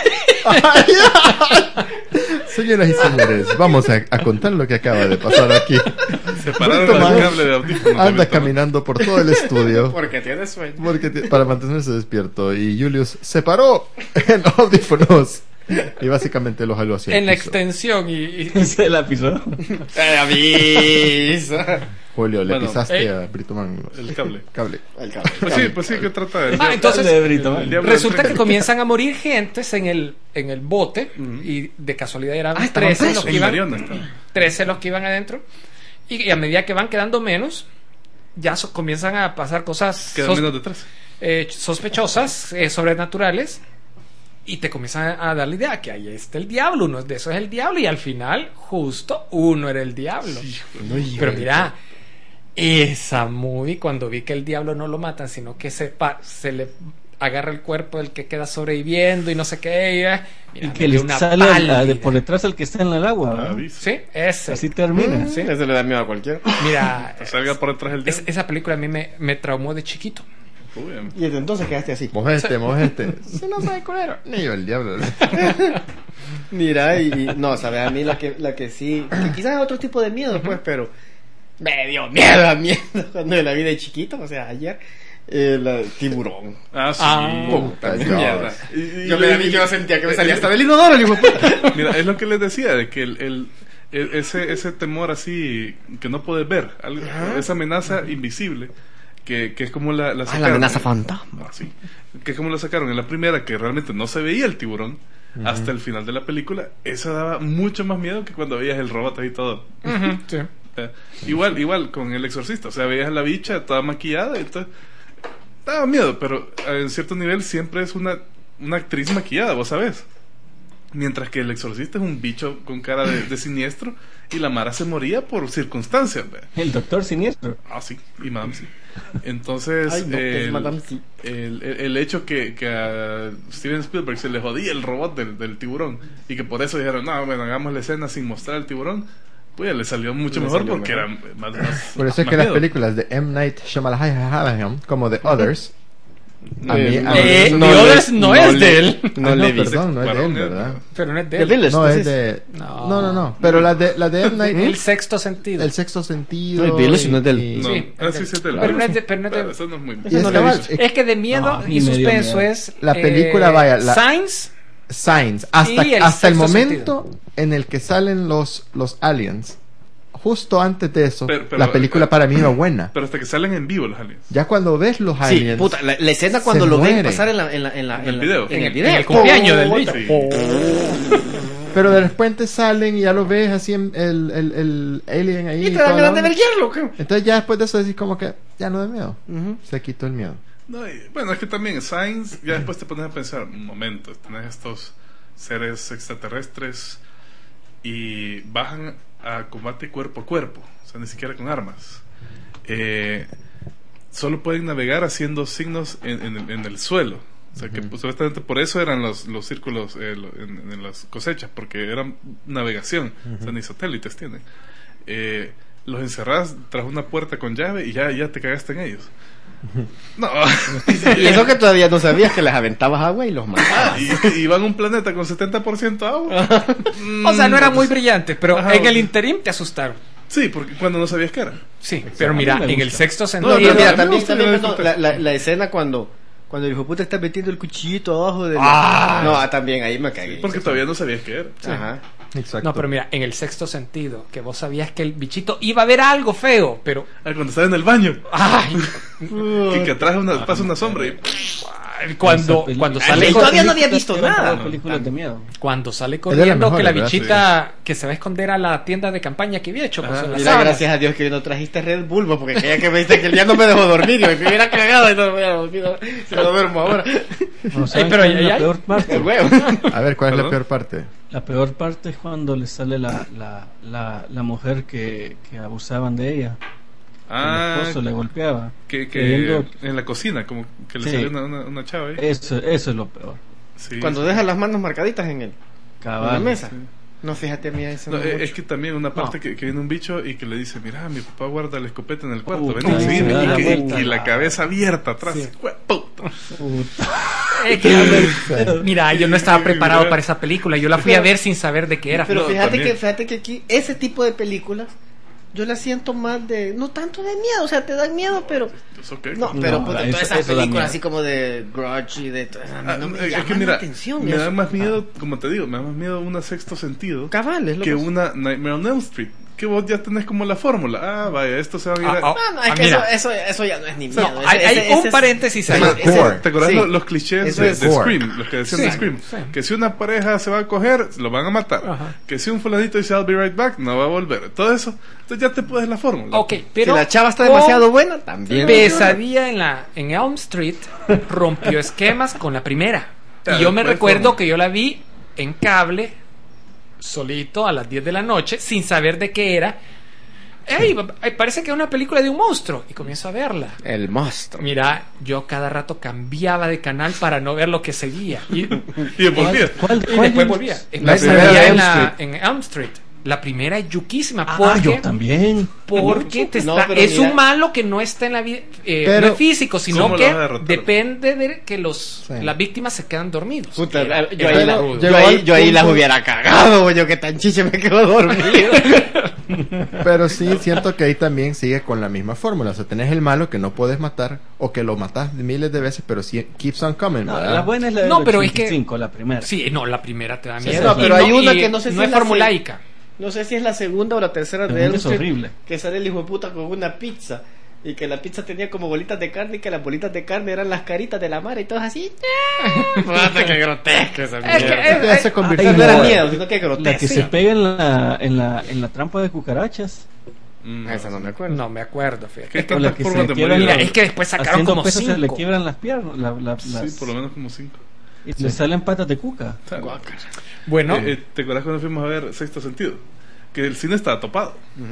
Señoras y señores, vamos a, a contar lo que acaba de pasar aquí. Separaron Tomás el cable de audífonos. Anda ahorita, ¿no? caminando por todo el estudio Porque tiene sueño. porque ti- para mantenerse despierto y Julius se paró en audífonos y básicamente los jaló hacia el En la piso. extensión y, y- Se la pisó. Eh, avisa. Julio, le Bueno, pisaste eh, a Britoman los- El cable. cable. El cabrón. Pues sí, pues sí, ¿qué trata? El Ah, entonces Dale, Brito, el vale. diablo resulta del que comienzan a morir gentes en el en el bote y de casualidad eran Ah, estaban trece los presos. que En iban Mariona está. trece los que iban adentro y, y a medida que van quedando menos ya so- comienzan a pasar cosas Quedan sos- menos de tres. eh, sospechosas, eh, sobrenaturales, y te comienzan a dar la idea que ahí está el diablo, uno de esos es el diablo, y al final justo uno era el diablo. Pero mira, esa movie, cuando vi que el diablo no lo matan, sino que se, pa- se le agarra el cuerpo del que queda sobreviviendo y no sé qué, y, eh, mira, Y me que dio le una sale a- a- de pálida. por detrás al que está en el agua. Ah, ¿verdad? aviso. Sí, ese. Así termina. Sí, eso le da miedo a cualquiera. Mira, Que salga por detrás el es- diablo. esa película a mí me, me traumó de chiquito. Uy, em. Y desde entonces quedaste así. Mojeste, mojeste. Si no sabe culero. Ni yo el diablo. Mira, y, y- no, sabes, a mí la que, la que sí, que quizás es otro tipo de miedo, pues, pero me dio miedo a miedo cuando la vi de chiquito, o sea, ayer, el tiburón. Ah, sí. Ah, Puta Dios. mierda. Y- y- Yo, y- me, y- yo sentía que me salía hasta del inodoro, el hijo de puta. Mira, es lo que les decía, de que el, el- el- ese, ese temor así que no puedes ver, algo- esa amenaza invisible, que, que es como la, la Ah, la amenaza fantasma. Ah, sí. Que es como la sacaron en la primera, que realmente no se veía el tiburón hasta el final de la película. Esa daba mucho más miedo que cuando veías el robot y todo. Ujú, sí. Eh, igual, igual con el exorcista, o sea, veías a la bicha toda maquillada y todo. Daba miedo, pero en cierto nivel siempre es una, una actriz maquillada, vos sabés. Mientras que el exorcista es un bicho con cara de, de siniestro y la Mara se moría por circunstancias. ¿ve? El doctor siniestro. Ah, sí, y Madame sí. Entonces, Ay, no, es el, Madame sí. el, el- el hecho que, que a Steven Spielberg se le jodía el robot del, del tiburón y que por eso dijeron, no, bueno, hagamos la escena sin mostrar el tiburón, pues le salió mucho Le mejor salió porque mejor. era más, más Por eso es más que las miedo. películas de M. Night Shyamalan, como The Others, a mí, Eh, a mí- Eh, no The le- Others no no es le- de él. No Ah, le no, vi. perdón, no es de él, Varón, ¿verdad? Pero no es de The él. Village, No, es entonces. de... No. No, no, no. Pero la de, la de M. Night, El sexto sentido. El sexto sentido. No, el Village no es de él. y- No, Sí, ah, sí, sí, es del- pero no es de- pero no es de- Pero eso no es muy y es no que lo he va- visto. es- Es que de miedo No, y ni me dio suspenso miedo. es La película, vaya, la- Signs. Signs. Hasta, Y el hasta el sexto momento en el que salen los, los aliens. Justo antes de eso, Pero- pero- la película para mí iba buena. Pero hasta que salen en vivo los aliens. Ya cuando ves los Sí, aliens... puta, la, la escena cuando se lo ven muere. pasar en la, en la, en la, En el la- video. En el En video. el cumpleaños del Puta. bicho. Pero de repente salen y ya lo ves así en el, el, el alien ahí. Y te toda dan la ganas de onda. verguiarlo, ¿qué? Entonces ya después de eso decís como que ya no da miedo. Ujú. Se quitó el miedo. No, y, bueno, es que también Science, ya después te pones a pensar, un momento, tenés estos seres extraterrestres y bajan a combate cuerpo a cuerpo, o sea, ni siquiera con armas. Eh, solo pueden navegar haciendo signos en, en, el, en el suelo. O sea, que pues, supuestamente por eso eran los, los círculos eh, lo- en, en las cosechas, porque eran navegación, o sea, ni satélites tienen. Eh, los encerrás tras una puerta con llave y ya, ya te cagaste en ellos. No. Y eso que todavía no sabías, que les aventabas agua y los matabas. y, y van a un planeta con setenta por ciento agua. O sea, no era Mm, muy pues, brillante, pero Ajá, en el ok. interim te asustaron. Sí, porque cuando no sabías qué era. Sí, pero mira, A mí me en el gusta. sexto No, sentido... Y pero- mira, a mí me también, gusta también que no, lo la, la, la escena cuando cuando el hijo de puta está metiendo el cuchillito abajo de la... Ah. No, ah, también ahí me cagué. Porque todavía no sabías qué era. Ajá. Exacto. No, pero mira, en el sexto sentido, que vos sabías que el bichito iba a ver algo feo, pero... Ah, cuando estás en el baño, ¡Ay! que, que atrás una, pasa una sombra y... Cuando, Esa peli- cuando Ay, sale... y con- todavía no había visto Eran nada. todas películas de miedo. Cuando sale de las corriendo, que la mejores, ¿verdad? bichita que se va a esconder a la tienda de campaña que había hecho con Ajá. sus Mira, sábanas. gracias a Dios que no trajiste Red Bull, bo, porque aquella que me dice que el día no me dejó dormir y me hubiera cagado y no me hubiera dormido. Si no duermo ahora. No, ¿saben pero cuál ya- es ya- la peor parte? El huevo. A ver, ¿cuál es la ¿Perdón? peor parte? La peor parte es cuando le sale la, la, la, la mujer que, que abusaban de ella. Ah, el esposo le golpeaba. que, que creyendo- en la cocina, como que le Sí. salió una, una, una chava ahí. Eso, eso es lo peor. Sí, Cuando sí. deja las manos marcaditas en, el, en la Cabal. mesa. Sí. No, fíjate, mía, eso No, no eh, mucho. es que también una parte No. que, que viene un bicho y que le dice, mira, mi papá guarda la escopeta en el cuarto, Puta, ven y y seguime", se da y, la que- vuelta. y la cabeza abierta atrás. Sí. ¡Jue- puta! Puta. Es que- mira, yo no estaba preparado Mira. para esa película. Yo la fui a ver sin saber de qué era. Pero No, fíjate también. que, fíjate que aquí, ese tipo de películas, yo las siento más de, no tanto de miedo, o sea, te dan miedo, pero, ¿Eso qué? no, pero No, puta, eso- todas esas eso da películas miedo. así como de Grudge y de todas esas, Ah, no me es llaman que mira, la atención. me eso. da más miedo, como te digo, me da más miedo una sexto sentido Cabal, es lo que que una Nightmare on Elm Street. Que vos ya tenés como la fórmula. Ah, vaya, esto se va a ir a... Ah, ah, No, no, es Ah, que mira. eso, eso, eso ya no es ni sea, miedo. Hay, ese- hay ese- un ese es- paréntesis ahí. ese- Ese- Gore. ¿Te acordás Sí. los, los clichés Eso de, es de gore. Scream? Los que decían Sí, de Scream. sí. Que si una pareja se va a coger, lo van a matar. Ajá. Que si un fulanito dice I'll be right back, no va a volver. Todo eso, entonces ya te puedes la fórmula. Ok, Si pero la chava está con demasiado buena, también. Pesadilla en la en Elm Street rompió esquemas con la primera. Claro, Y yo me fue recuerdo como- que yo la vi en cable, solito, a las diez de la noche, sin saber de qué era. ¡Ey! Parece que es una película de un monstruo. Y comienzo a verla. El monstruo. Mira, yo cada rato cambiaba de canal para no ver lo que seguía. Y, y Y después, mira, ¿Cuál, cuál después es? volvía. La Después primera volvía de en, Elm la, Street. en Elm Street. La primera es yuquísima. Ah, porque, yo también. porque te No, está, pero es mira- un malo que no está en la vida, eh, Pero- no es físico, sino ¿Cómo lo que vas a derrotar? depende de que los Sí. las víctimas se quedan dormidos. Puta, Era- yo, era ahí la- rudo. yo Llegó ahí, al yo ahí las punto- hubiera cagado, güey, yo que tan chiche me quedo dormido. Pero sí, siento que ahí también sigue con la misma fórmula. O sea, tenés el malo que no puedes matar o que lo matas miles de veces, pero sí keeps on coming. No, ¿verdad? la buena es la del No, pero es que- ochenta y cinco, la primera. Sí, no, la primera te da Sí, miedo. no, Y pero hay una y que no sé si no es es la formulaica. No sé si es la segunda o la tercera de Segunda Elm es Street, horrible. que sale el hijo de puta con una pizza y que la pizza tenía como bolitas de carne y que las bolitas de carne eran las caritas de la madre y todas así. Puta, qué grotesca esa Es que mierda. es- Ya se es- convirtió Eso en no era gore. miedo, sino que grotesca. La que se pega en la, en la, en la trampa de cucarachas. mm, Esa no me acuerdo. No me acuerdo, fíjate. ¿Qué O la tantas que formas se de quiebran morir? Mira, es que después sacaron Haciendo como pesas se le cinco. quiebran las piernas. la- la- Sí, las- por lo menos como cinco. Y le salen patas de cuca. O sea, Bueno, eh, eh, ¿te acuerdas cuando fuimos a ver Sexto Sentido? Que el cine estaba topado.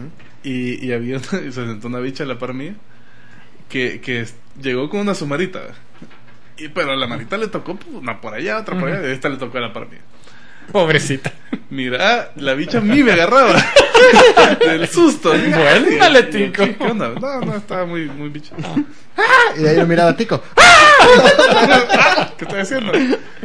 y, y había una- y se sentó una bicha a la par mía que, que es- llegó con una sumarita. Y, pero a la marita le tocó pues, una por allá, otra por allá, y esta le tocó a la par mía. pobrecita. Mira, la bicha a mí me agarraba del susto. Bueno, dale, tico. ¿Qué, qué onda? No, no, estaba muy, muy bicha. Y de ahí lo miraba a Tico. ¿Qué estoy haciendo?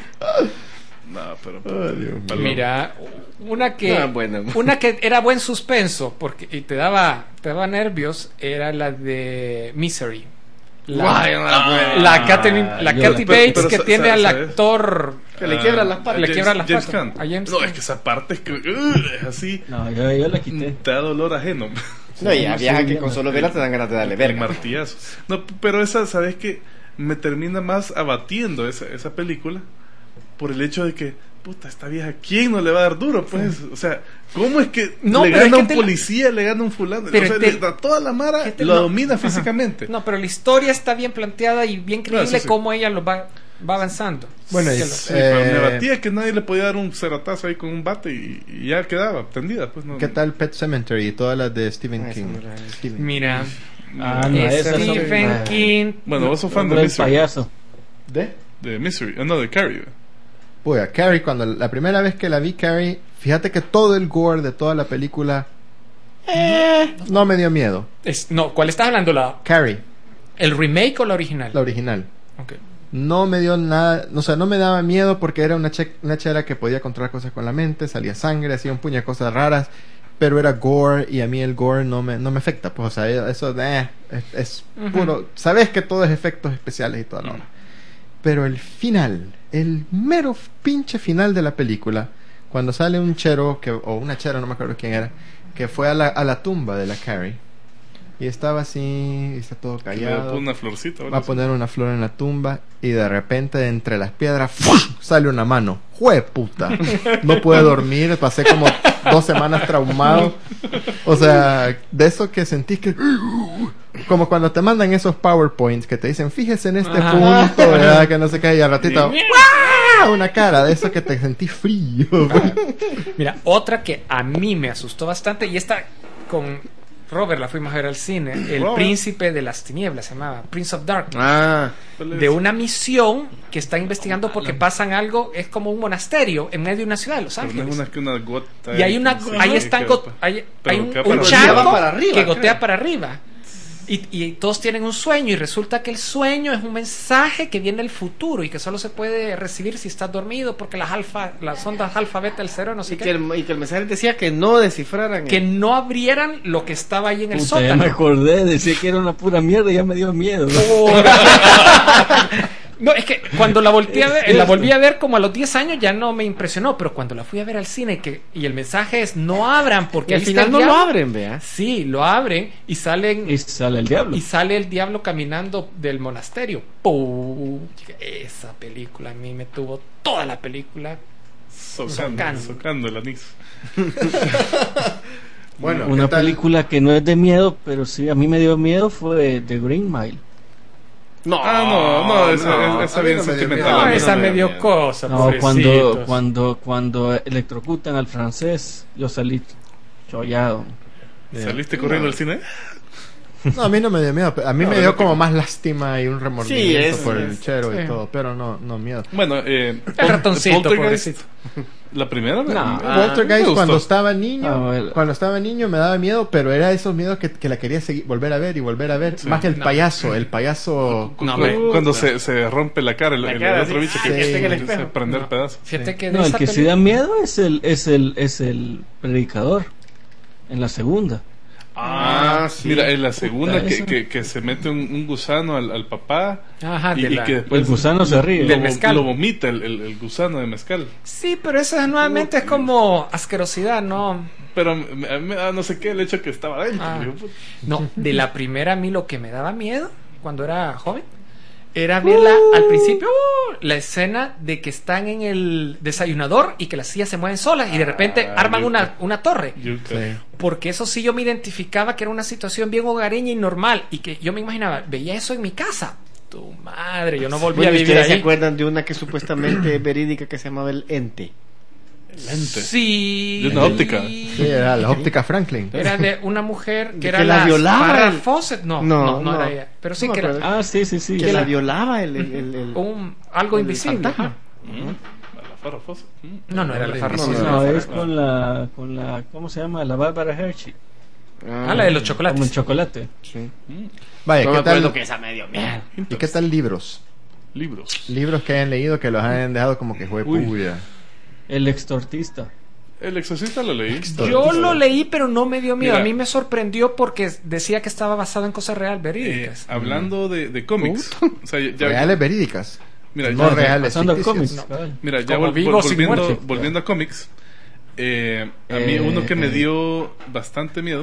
No, pero. paloma. Mira, una que Ah, bueno. una que era buen suspenso porque y te daba te daba nervios era la de Misery. La, Guay, no la puedo. la Catherine- la yo- Kathy pero- Bates pero que sa- tiene sa- al ¿sabes? actor Que le quiebran las patas. le quiebran las James patas. Caan. A James No, Caan. es que esa parte es que. uh, es así. No, yo, yo la quité. Te da dolor ajeno. No, y Sí, había sí, que ya con me- solo verla te dan ganas de darle El verga. martillazo. No, pero esa, ¿sabes qué? Me termina más abatiendo esa, esa película por el hecho de que puta, esta vieja, ¿quién no le va a dar duro? Pues, o sea, ¿cómo es que No, le pero gana es que un te la- policía, le gana un fulano? Pero O sea, te- le- a toda la mara que te- lo no. domina Ajá. físicamente. No, pero la historia está bien planteada y bien Claro, creíble eso sí. cómo ella lo va, va avanzando. Bueno, Que y- lo- Sí, pero me Eh, batía que nadie le podía dar un ceratazo ahí con un bate y, y ya quedaba tendida. Pues, no, ¿Qué tal Pet Sematary y todas las de Stephen Ah, esa King? no era de Steven. Mira, Ah, no, esas son- Stephen ah, King. Bueno, vos sos fan de Hombre, el Misery. payaso. ¿De? De Misery, ah, no, de Carrie. Pues a Carrie, cuando la primera vez que la vi, Carrie, fíjate que todo el gore de toda la película no me dio miedo. Es- no, ¿cuál estás hablando? La, Carrie, ¿El remake o la original? la original. Ok. No me dio nada, o sea, no me daba miedo porque era una, che- una chera que podía controlar cosas con la mente, salía sangre, hacía un puño de cosas raras, pero era gore y a mí el gore no me, no me afecta, pues, o sea, eso eh, es, es Ujú. puro, sabes que todo es efectos especiales y todo, no. Pero el final, el mero pinche final de la película, cuando sale un chero, que, o una chera, no me acuerdo quién era, que fue a la, a la tumba de la Carrie, y estaba así, y está todo Le callado. pone una florcita. Va a poner una flor en la tumba y de repente entre las piedras ¡fua! Sale una mano. ¡Jue puta! No pude dormir, pasé como dos semanas traumado. O sea, de eso que sentís que... Como cuando te mandan esos PowerPoints que te dicen, fíjese en este Ajá. punto, ¿verdad? Que no sé qué, y al ratito... ¡guau! Una cara de eso que te sentís frío. Mira, otra que a mí me asustó bastante y esta con Robert la fuimos a ver al cine, El Robert. Príncipe de las Tinieblas se llamaba, Prince of Darkness. Ah, De una misión que está investigando porque pasan algo, es como un monasterio en medio de una ciudad de Los Pero no Ángeles. es una, que una gota. Y hay una, no sé ahí qué, están, que go- va- hay, pero hay un, que va un para arriba. charco Va para arriba, que gotea creo. para arriba. Y, y todos tienen un sueño y resulta que el sueño es un mensaje que viene del futuro y que solo se puede recibir si estás dormido porque las alfa, las ondas alfa beta del cerebro no sé y qué, que, el, y que el mensaje decía que no descifraran. que el- no abrieran lo que estaba ahí en el Puta, ya sótano. me acordé, decía que era una pura mierda y ya me dio miedo. Oh. No, es que cuando la volví a ver, la volví a ver como a los diez años ya no me impresionó, pero cuando la fui a ver al cine que, y el mensaje es no abran porque y al ahí está final el no lo diablo. abren, vea. Sí, lo abren y salen Y sale el diablo. y sale el diablo caminando del monasterio. ¡Pum! Esa película a mí me tuvo toda la película. Socando, Socando. socando el anís. Bueno, Una ¿qué tal? película que no es de miedo, pero sí a mí me dio miedo fue The Green Mile. No, Ah, no, no, esa, no, esa a mí bien no me dio sentimental. miedo. a No, mí esa me me dio dio miedo. cosa. No, cuando, pobrecitos. cuando, cuando electrocutan al francés, yo salí chollado. ¿Saliste corriendo al cine? No, a mí no me dio miedo. A mí No, me no dio te- como más lástima y un remordimiento Sí, es- por el es- chero sí. y todo, pero no, no miedo. Bueno, eh, El ratoncito, Poltergeist, pobrecito. la primera. me- No, me- ah, Poltergeist me gustó. cuando estaba niño, Ah, bueno. cuando estaba niño me daba miedo, pero era esos miedos que, que la quería seguir, volver a ver y volver a ver. Sí. Más que el No. payaso, el payaso. Cu- No, cu- hombre. cuando se, se rompe la cara el, La el- cara, el otro sí. bicho que Sí. Está en el se espejo. prende el No. pedazo. Fíjate que de No, el esa que sí peli- da miedo es el, es el, es el predicador. En la segunda. Ah, sí. Mira, en la segunda Puta, que, esa. que, que se mete un, un gusano al, al papá Ajá, y, de y la- que después El gusano se ríe. lo, Del vo- mezcal. lo vomita el, el, el gusano de mezcal. Sí, pero eso nuevamente es como asquerosidad, ¿no? Pero me, me da no sé qué el hecho que estaba adentro. Ah. Digo, puta. No, de la primera a mí lo que me daba miedo cuando era joven era verla al principio, uh, la escena de que están en el desayunador y que las sillas se mueven solas y de repente Ah, arman yo una, creo. una torre. Yuca. Sí. Porque eso sí yo me identificaba que era una situación bien hogareña y normal y que yo me imaginaba, veía eso en mi casa. Tu madre, yo no volví Bueno, a vivir ¿ustedes se ahí. acuerdan de una que supuestamente es verídica que se llamaba El Ente? Lente. Sí. De una óptica. Sí, era la óptica Franklin. Era de una mujer De que era que la violaba Farrah el- Fawcett. No, No, no, no, no. era ella. Pero sí No me que era acuerdo. Ah, sí, sí, sí. Que Que la la- violaba el... el, el, el- un, algo el invisible. fantasma. ajá. Mm. A la Farrah Fawcett. Mm. No, no era la Farrah No, Fawcett. No, no, es con la, con la, ¿cómo se llama? La Bárbara Hershey. Ah, la de los Como el chocolates. chocolate. Sí. Vaya, No me ¿qué acuerdo tal? que esa medio mierda. ¿Y qué tal libros? Libros. Libros que hayan leído que los hayan dejado como que fue Uy. puya. El extortista. El exorcista lo leí. Yo lo leí, pero no me dio miedo. Mira. A mí me sorprendió porque decía que estaba basado en cosas reales, Eh, verídicas. hablando de, de cómics. O sea, ya- Reales verídicas. Mira, No ya- reales. Pasando al ficticias. cómics. No. cabal. Mira, ya Como vol- vivos sin volviendo, muerte. volviendo a cómics, eh, a mí Eh, uno que me eh. dio bastante miedo,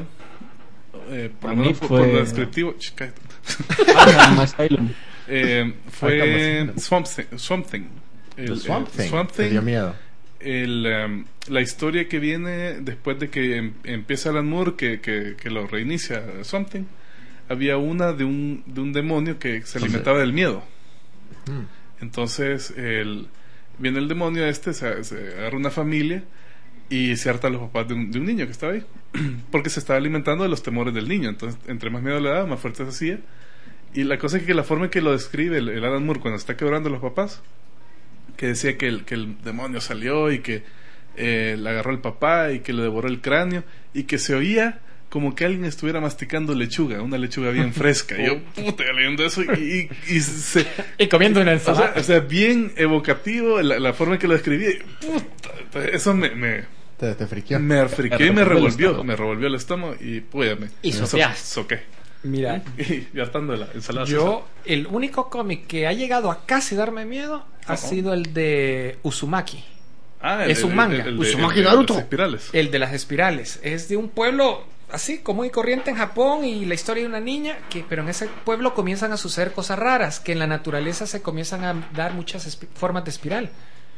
eh, por A lo menos mí por, fue- por lo descriptivo, ch, cállate. Arkham Asylum. Eh, fue Arkham Asylum. Swamp Thing. Swamp Thing. El- The Swamp el Thing. Swamp Te Thing, dio miedo. el, um, la historia que viene después de que em, empieza Alan Moore, que, que, que lo reinicia Something, había una de un, de un demonio que se alimentaba del miedo. Mm. Entonces el, viene el demonio este, se, se agarra una familia y se harta a los papás de un, de un niño que estaba ahí, porque se estaba alimentando de los temores del niño. Entonces, entre más miedo le daba, más fuerte se hacía. Y la cosa es que la forma en que lo describe el, el Alan Moore cuando está quebrando a los papás, que decía que el, que el demonio salió y que eh, le agarró el papá y que le devoró el cráneo y que se oía como que alguien estuviera masticando lechuga, una lechuga bien fresca. Y yo, puta, leyendo eso y, y, y, se, Y comiendo una o ensalada. sea, o sea, bien evocativo la, la forma en que lo describía. Y, puta, eso me, me, Te, te friqueó. me friqué y Me me revolvió el revolvió, estómago. me revolvió el estómago y pues me, Y me so- sopeás. soqué. Mira, Y, y hartando de la ensalada. yo, el único cómic que ha llegado a casi darme miedo ha Oh. sido el de Uzumaki. Ah, es un manga. de- Uzumaki de Naruto. las espirales. El de las espirales. Es de un pueblo así, común y corriente en Japón, y la historia de una niña, que pero en ese pueblo comienzan a suceder cosas raras, que en la naturaleza se comienzan a dar muchas espi- formas de espiral.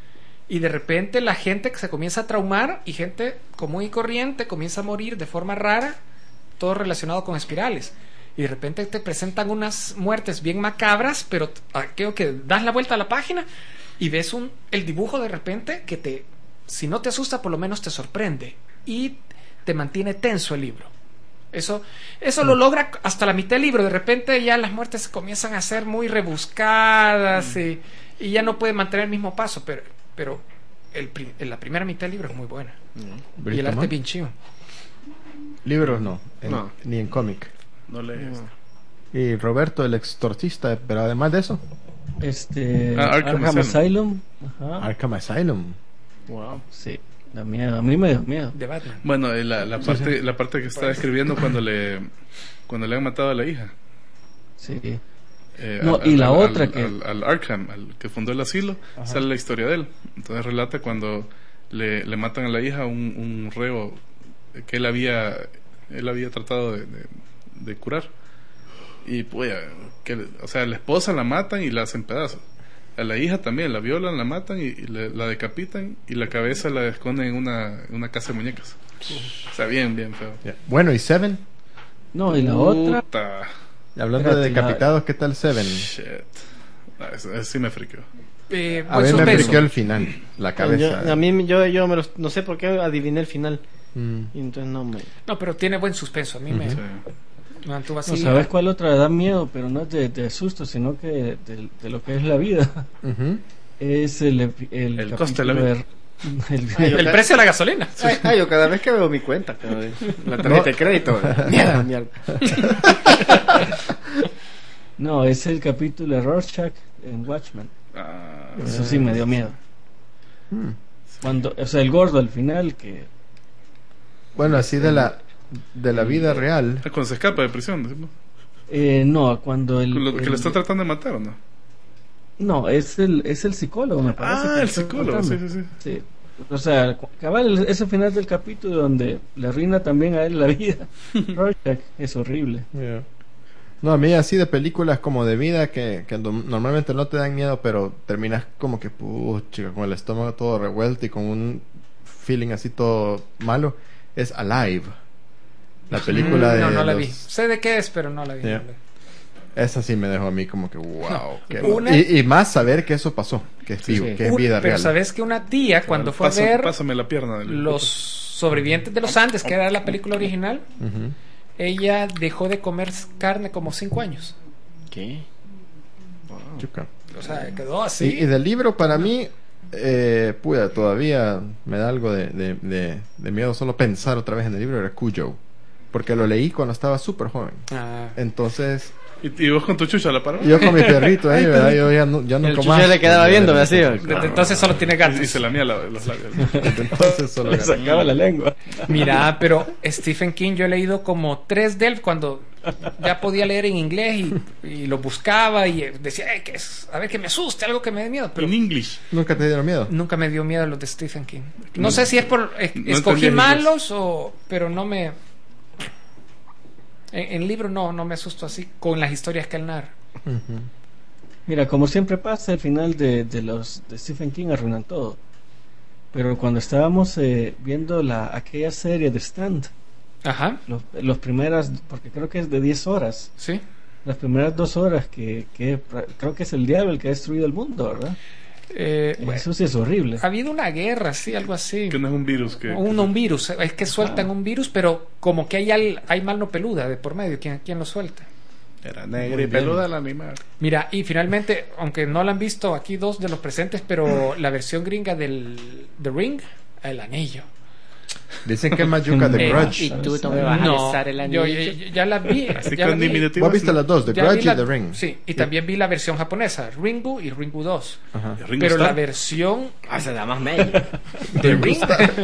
Y de repente la gente que se comienza a traumar y gente común y corriente comienza a morir de forma rara, todo relacionado con espirales. Y de repente te presentan unas muertes bien macabras, pero t- aquello que das la vuelta a la página y ves un, el dibujo de repente que te, si no te asusta, por lo menos te sorprende y te mantiene tenso el libro. Eso, eso lo logra hasta la mitad del libro. De repente ya las muertes comienzan a ser muy rebuscadas y, y ya no puede mantener el mismo paso, pero, pero el, pri- la primera mitad del libro es muy buena. Y el Brito, arte ¿no? es bien chido. Libros no, en- No. ni en cómic. No lees. Y Roberto, el extorcista, pero además de eso, Este. Ah, Arkham Arkham, Asylum. Asylum. Ajá. Arkham Asylum. Wow. Sí, da miedo. A mí me da miedo. De Batman. Bueno, eh, la, la parte la parte que está escribiendo cuando le cuando le han matado a la hija. Sí. Eh, No, al- y la al- otra al, que- al, al Arkham, al que fundó el asilo, sale la historia de él. Entonces relata cuando le, le matan a la hija un, un reo que él había él había tratado de, de, de curar. Y pues, que, o sea, la esposa la matan y la hacen pedazos. A la hija también la violan, la matan y, y le- la decapitan y la cabeza la esconden en una, en una casa de muñecas. O sea, bien, bien feo. Ya. Bueno, ¿y Seven? No, y la otra. Puta. Y hablando Espérate, de la- decapitados, ¿qué tal Seven? Shit. Ah, eso, eso sí me friqueó. Eh, A buen mí me suspenso. friqueó el final, la cabeza. Yo, a mí, yo, yo me los- no sé por qué adiviné el final. Mm. Y entonces no me. No, pero tiene buen suspenso. A mí me, Sí. me mantuvo así. No sabes cuál otra da miedo, pero no es de, de susto, sino que de, de lo que es la vida. Ujú. Es el, epi- el, El coste de la capítulo vida. de- el- Ay, yo El ca- precio de la gasolina. Ay, ay, yo cada vez que veo mi cuenta, cada vez, la tarjeta de crédito. Mierda, mierda. no, es el capítulo de Rorschach en Watchmen. Ah, Eso sí me dio miedo. Mm. Cuando, o sea, el gordo al final que Bueno, así de la de la vida real. cuando se escapa de prisión, ¿no? eh, no, cuando el, Lo- que el- lo está tratando de matar, ¿o no? no, es el es el psicólogo, me parece. Ah, que el está psicólogo, sí, tratando. sí, sí. Sí. O sea, cu- cabal, ese final del capítulo donde le arruina también a él la vida. Rorschach es horrible. Yeah. No, a mí así de películas como de vida que, que no- normalmente no te dan miedo, pero terminas como que, pucha, con el estómago todo revuelto y con un feeling así todo malo, es Alive. La película de No, no la los- vi. Sé de qué es, pero no la vi. Yeah. No la vi. Esa sí me dejó a mí como que, wow. qué- Una- y, y más saber que eso pasó, que es, vivo, sí. que es Un- vida pero real. sabes que una tía, cuando fue Pasa- a ver Pásame la pierna. del- Los sobrevivientes de los Andes, que era la película original, Ujú. ella dejó de comer carne como cinco años. ¿Qué? Chuca. O sea, quedó Y, así. y del libro para mí, eh, puya, todavía me da algo de, de, de, de miedo solo pensar otra vez en el libro, era Cujo. Porque lo leí cuando estaba súper joven. Ah. Entonces, ¿Y, y vos con tu chucha a la par? yo con mi perrito ahí, ¿verdad? Yo ya, no, ya El nunca chucho más. le quedaba viendo, ¿verdad? Sí. Desde entonces solo tiene gatos. Y, y se lamía la- los labios. Entonces solo Le sacaba la lengua. Mira, pero Stephen King yo he leído como tres de él cuando ya podía leer en inglés y, y lo buscaba y decía, "Eh, que es, a ver que me asuste, algo que me dé miedo", pero En English. ¿Nunca te dieron miedo? nunca me dio miedo los de Stephen King. que No no- sé si es por eh, no escogí entendías malos o pero no me en, en libro no no me asusto así con las historias que él narra. Ujú. Mira, como siempre pasa, al final de, de los de Stephen King arruinan todo. pero cuando estábamos eh, viendo la aquella serie de Stand, Ajá, los, los primeras, porque creo que es de diez horas, sí. las primeras dos horas que, que pra- creo que es el diablo el que ha destruido el mundo, ¿verdad? Eh, bueno, Eso sí es horrible. ha habido una guerra, sí, algo así. Que no es un virus que... Un, un virus, es que sueltan un virus, pero como que hay, al, hay mano peluda de por medio. ¿Quién, quién lo suelta? Era negra y peluda el animal. Mira, y finalmente, aunque no la han visto aquí dos de los presentes, pero la versión gringa del The Ring, el anillo. Dicen que es más yuca de Eh, Grudge. Y tú no me vas a No, besar el yo, anillo. yo- ya la vi. Así ya la con vi. diminutivo. ¿Vos viste las dos? The Ya vi Grudge la- y The Ring. Sí, y también vi la versión japonesa, Ringu y Ringu dos. Ajá. Ringo Pero la Starr. versión Ah, se da más medio. de Ring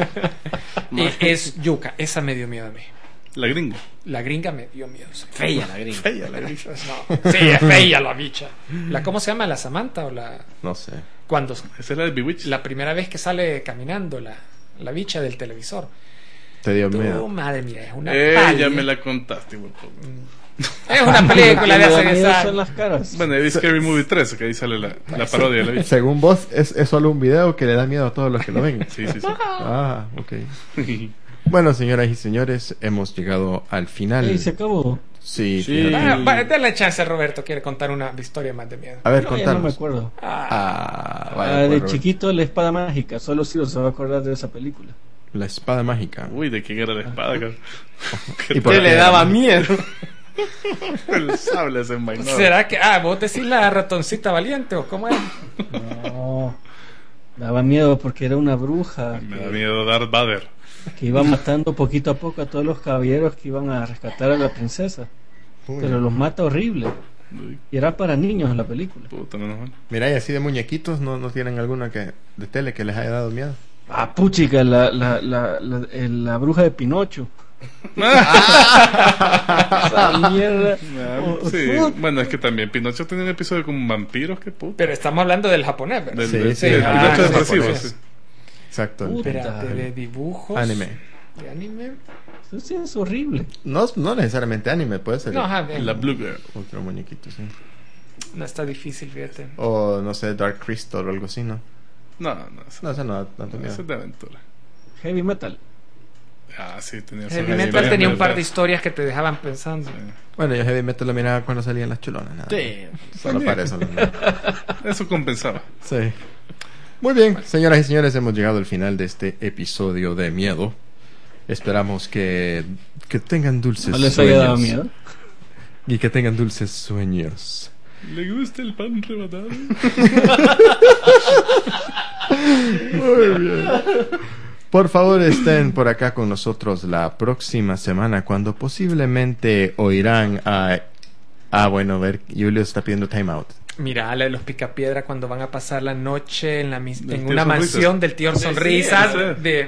eh, es yuca. Esa me dio miedo a mí. La gringa. La gringa me dio miedo. sí. Fea la gringa. Fea la gringa. No. Sí, es fea la bicha. La, ¿Cómo se llama? ¿La Samantha o la...? No sé. Cuando... Esa es la de Bewitched. La primera vez que sale caminando la, la bicha del televisor. Te dio Tú, miedo. madre mía, es una Eh, pálida. ya me la contaste, güey. Es una película de Lo que hace me da diez miedo son años. las caras. Bueno, es Scary Movie tres, que ahí sale la, la parodia de la bicha. Según vos, es, es solo un video que le da miedo a todos los que lo ven. Sí, sí, sí. Ah, ok. Bueno, señoras y señores, hemos llegado al final. Y se acabó. Sí, Sí. fíjate. Ah, va, dale chance a Roberto, quiere contar una historia más de miedo. A ver, No, ya no me contanos. acuerdo. Ah, Ah, vaya, de pues, Robert. chiquito, la espada mágica. Solo Ciro se va a acordar de esa película. La espada mágica. Uy, ¿de quién era la espada, cabrón? ¿Y por Que qué le era daba mágica? miedo. El sable se envainó. ¿Será que... Ah, vos decís la ratoncita valiente o cómo es? No. Daba miedo porque era una bruja Me da que, miedo Darth Vader. que iba matando poquito a poco a todos los caballeros que iban a rescatar a la princesa. Uy. Pero los mata horrible. Uy, Y era para niños en la película. puta, no, no. Mira, y así de muñequitos, ¿no, no tienen alguna que de tele que les haya dado miedo? Ah, puchica, la, la, la, la, el- la bruja de Pinocho. Esa mierda. Ah, sí, bueno, es que también Pinocho tenía un episodio con vampiros, qué puta. Pero estamos hablando del japonés, ¿verdad? Del, Sí, del- sí, del ah, Pinocho sí, depresivo, japonés. sí. Exacto. Puta. Espérate, de dibujos. Anime. De anime. Eso sí es horrible. No, no necesariamente anime, puede ser No, ajá, de- La Blue Girl. otro muñequito, sí. no está difícil, fíjate. O no sé, Dark Crystal o algo así, ¿no? No, no, eso, No, eso no da tanto miedo. eso es de aventura. Heavy metal. Ah, sí, tenía su Heavy historia Metal tenía un de par de verdad. historias que te dejaban pensando. Bueno, yo Heavy Metal lo miraba cuando salían las chulonas, nada. Sí. Solo También. para eso. lo miraba. Eso compensaba. Sí. Muy bien, señoras y señores, hemos llegado al final de este episodio de Miedo. Esperamos que, que tengan dulces ¿No les haya dado sueños. miedo? Y que tengan dulces sueños. ¿Le gusta el pan rebatado? Muy bien. Por favor, estén por acá con nosotros la próxima semana cuando posiblemente oirán a... Ah, bueno, a ver, Julio está pidiendo timeout. Mira, la de los Picapiedra cuando van a pasar la noche en, la mis- Del en tío una Sonrisas. mansión del tío Sonrisas. sí, sí. De...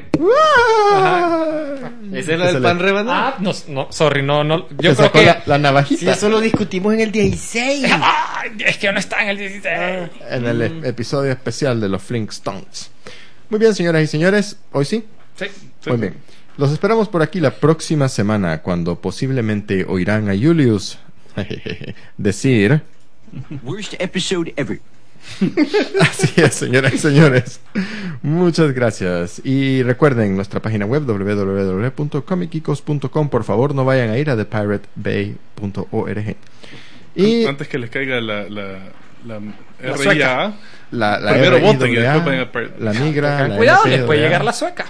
¿Esa es la Esa del la- pan rebanado? Ah, no, no, sorry, no, no. Yo Te creo sacó que. la, la navajita Si eso lo discutimos en el dieciséis. Ay, es que no está en el dieciséis. en el e- episodio especial de los Flintstones. Muy bien, señoras y señores, hoy sí. Sí. Sí. Muy bien. Los esperamos por aquí la próxima semana cuando posiblemente oirán a Julius decir... Worst episode ever. Así es, señoras y señores. Muchas gracias. Y recuerden nuestra página web doble u doble u doble u punto comic geekos punto com. Por favor, no vayan a ir a the pirate bay punto org. Y Antes que les caiga la, la, la La R I sueca. A, la, la primero R I A, voten y después vayan a Pirate. la migra, Tengan la cuidado, N P les puede A, llegar la sueca.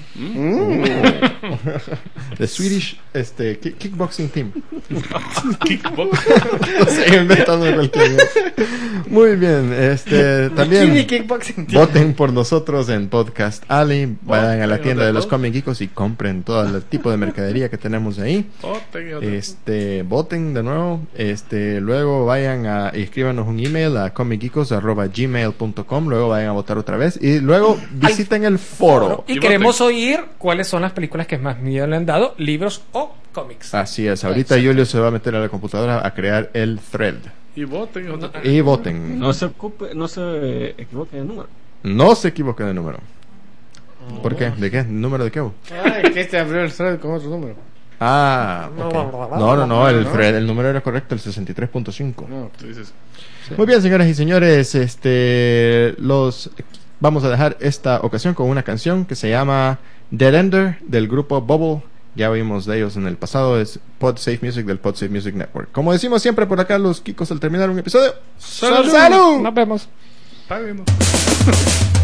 The Swedish este, kick- Kickboxing Team. Kickbox. No sé, inventando cualquier cosa. Muy bien, este también Bikini kickboxing. voten por nosotros en Podcast Alley, vayan a la Voten, tienda de los voten. Comic Geekos y compren todo el tipo de mercadería que tenemos ahí. Voten y otro. Este, voten de nuevo, este, luego vayan a escríbanos un email a comic geekos arroba gmail punto com, luego vayan a votar otra vez y luego visiten el foro. Y Y queremos oír cuáles son las películas que más miedo le han dado, libros o cómics. Así es, ahorita Julio se va a meter a la computadora a crear el thread Y voten y otro. y voten. No se ocupe, no se eh, equivoque de número. No se equivoquen de número. ¿Por qué? ¿De qué? ¿Número de qué? Ay, que este abrió el thread con otro número. Ah, ok. No, no, no, el thread, el número era correcto, el sesenta y tres punto cinco. No. Tú dices, Muy bien, señoras y señores, este, los vamos a dejar esta ocasión con una canción que se llama Dead Ender del grupo Bubble. Ya oímos de ellos en el pasado, es Pod Safe Music del Pod Safe Music Network. Como decimos siempre por acá los Kikos al terminar un episodio, ¡Salud! ¡Salud! Nos vemos. Paguemos.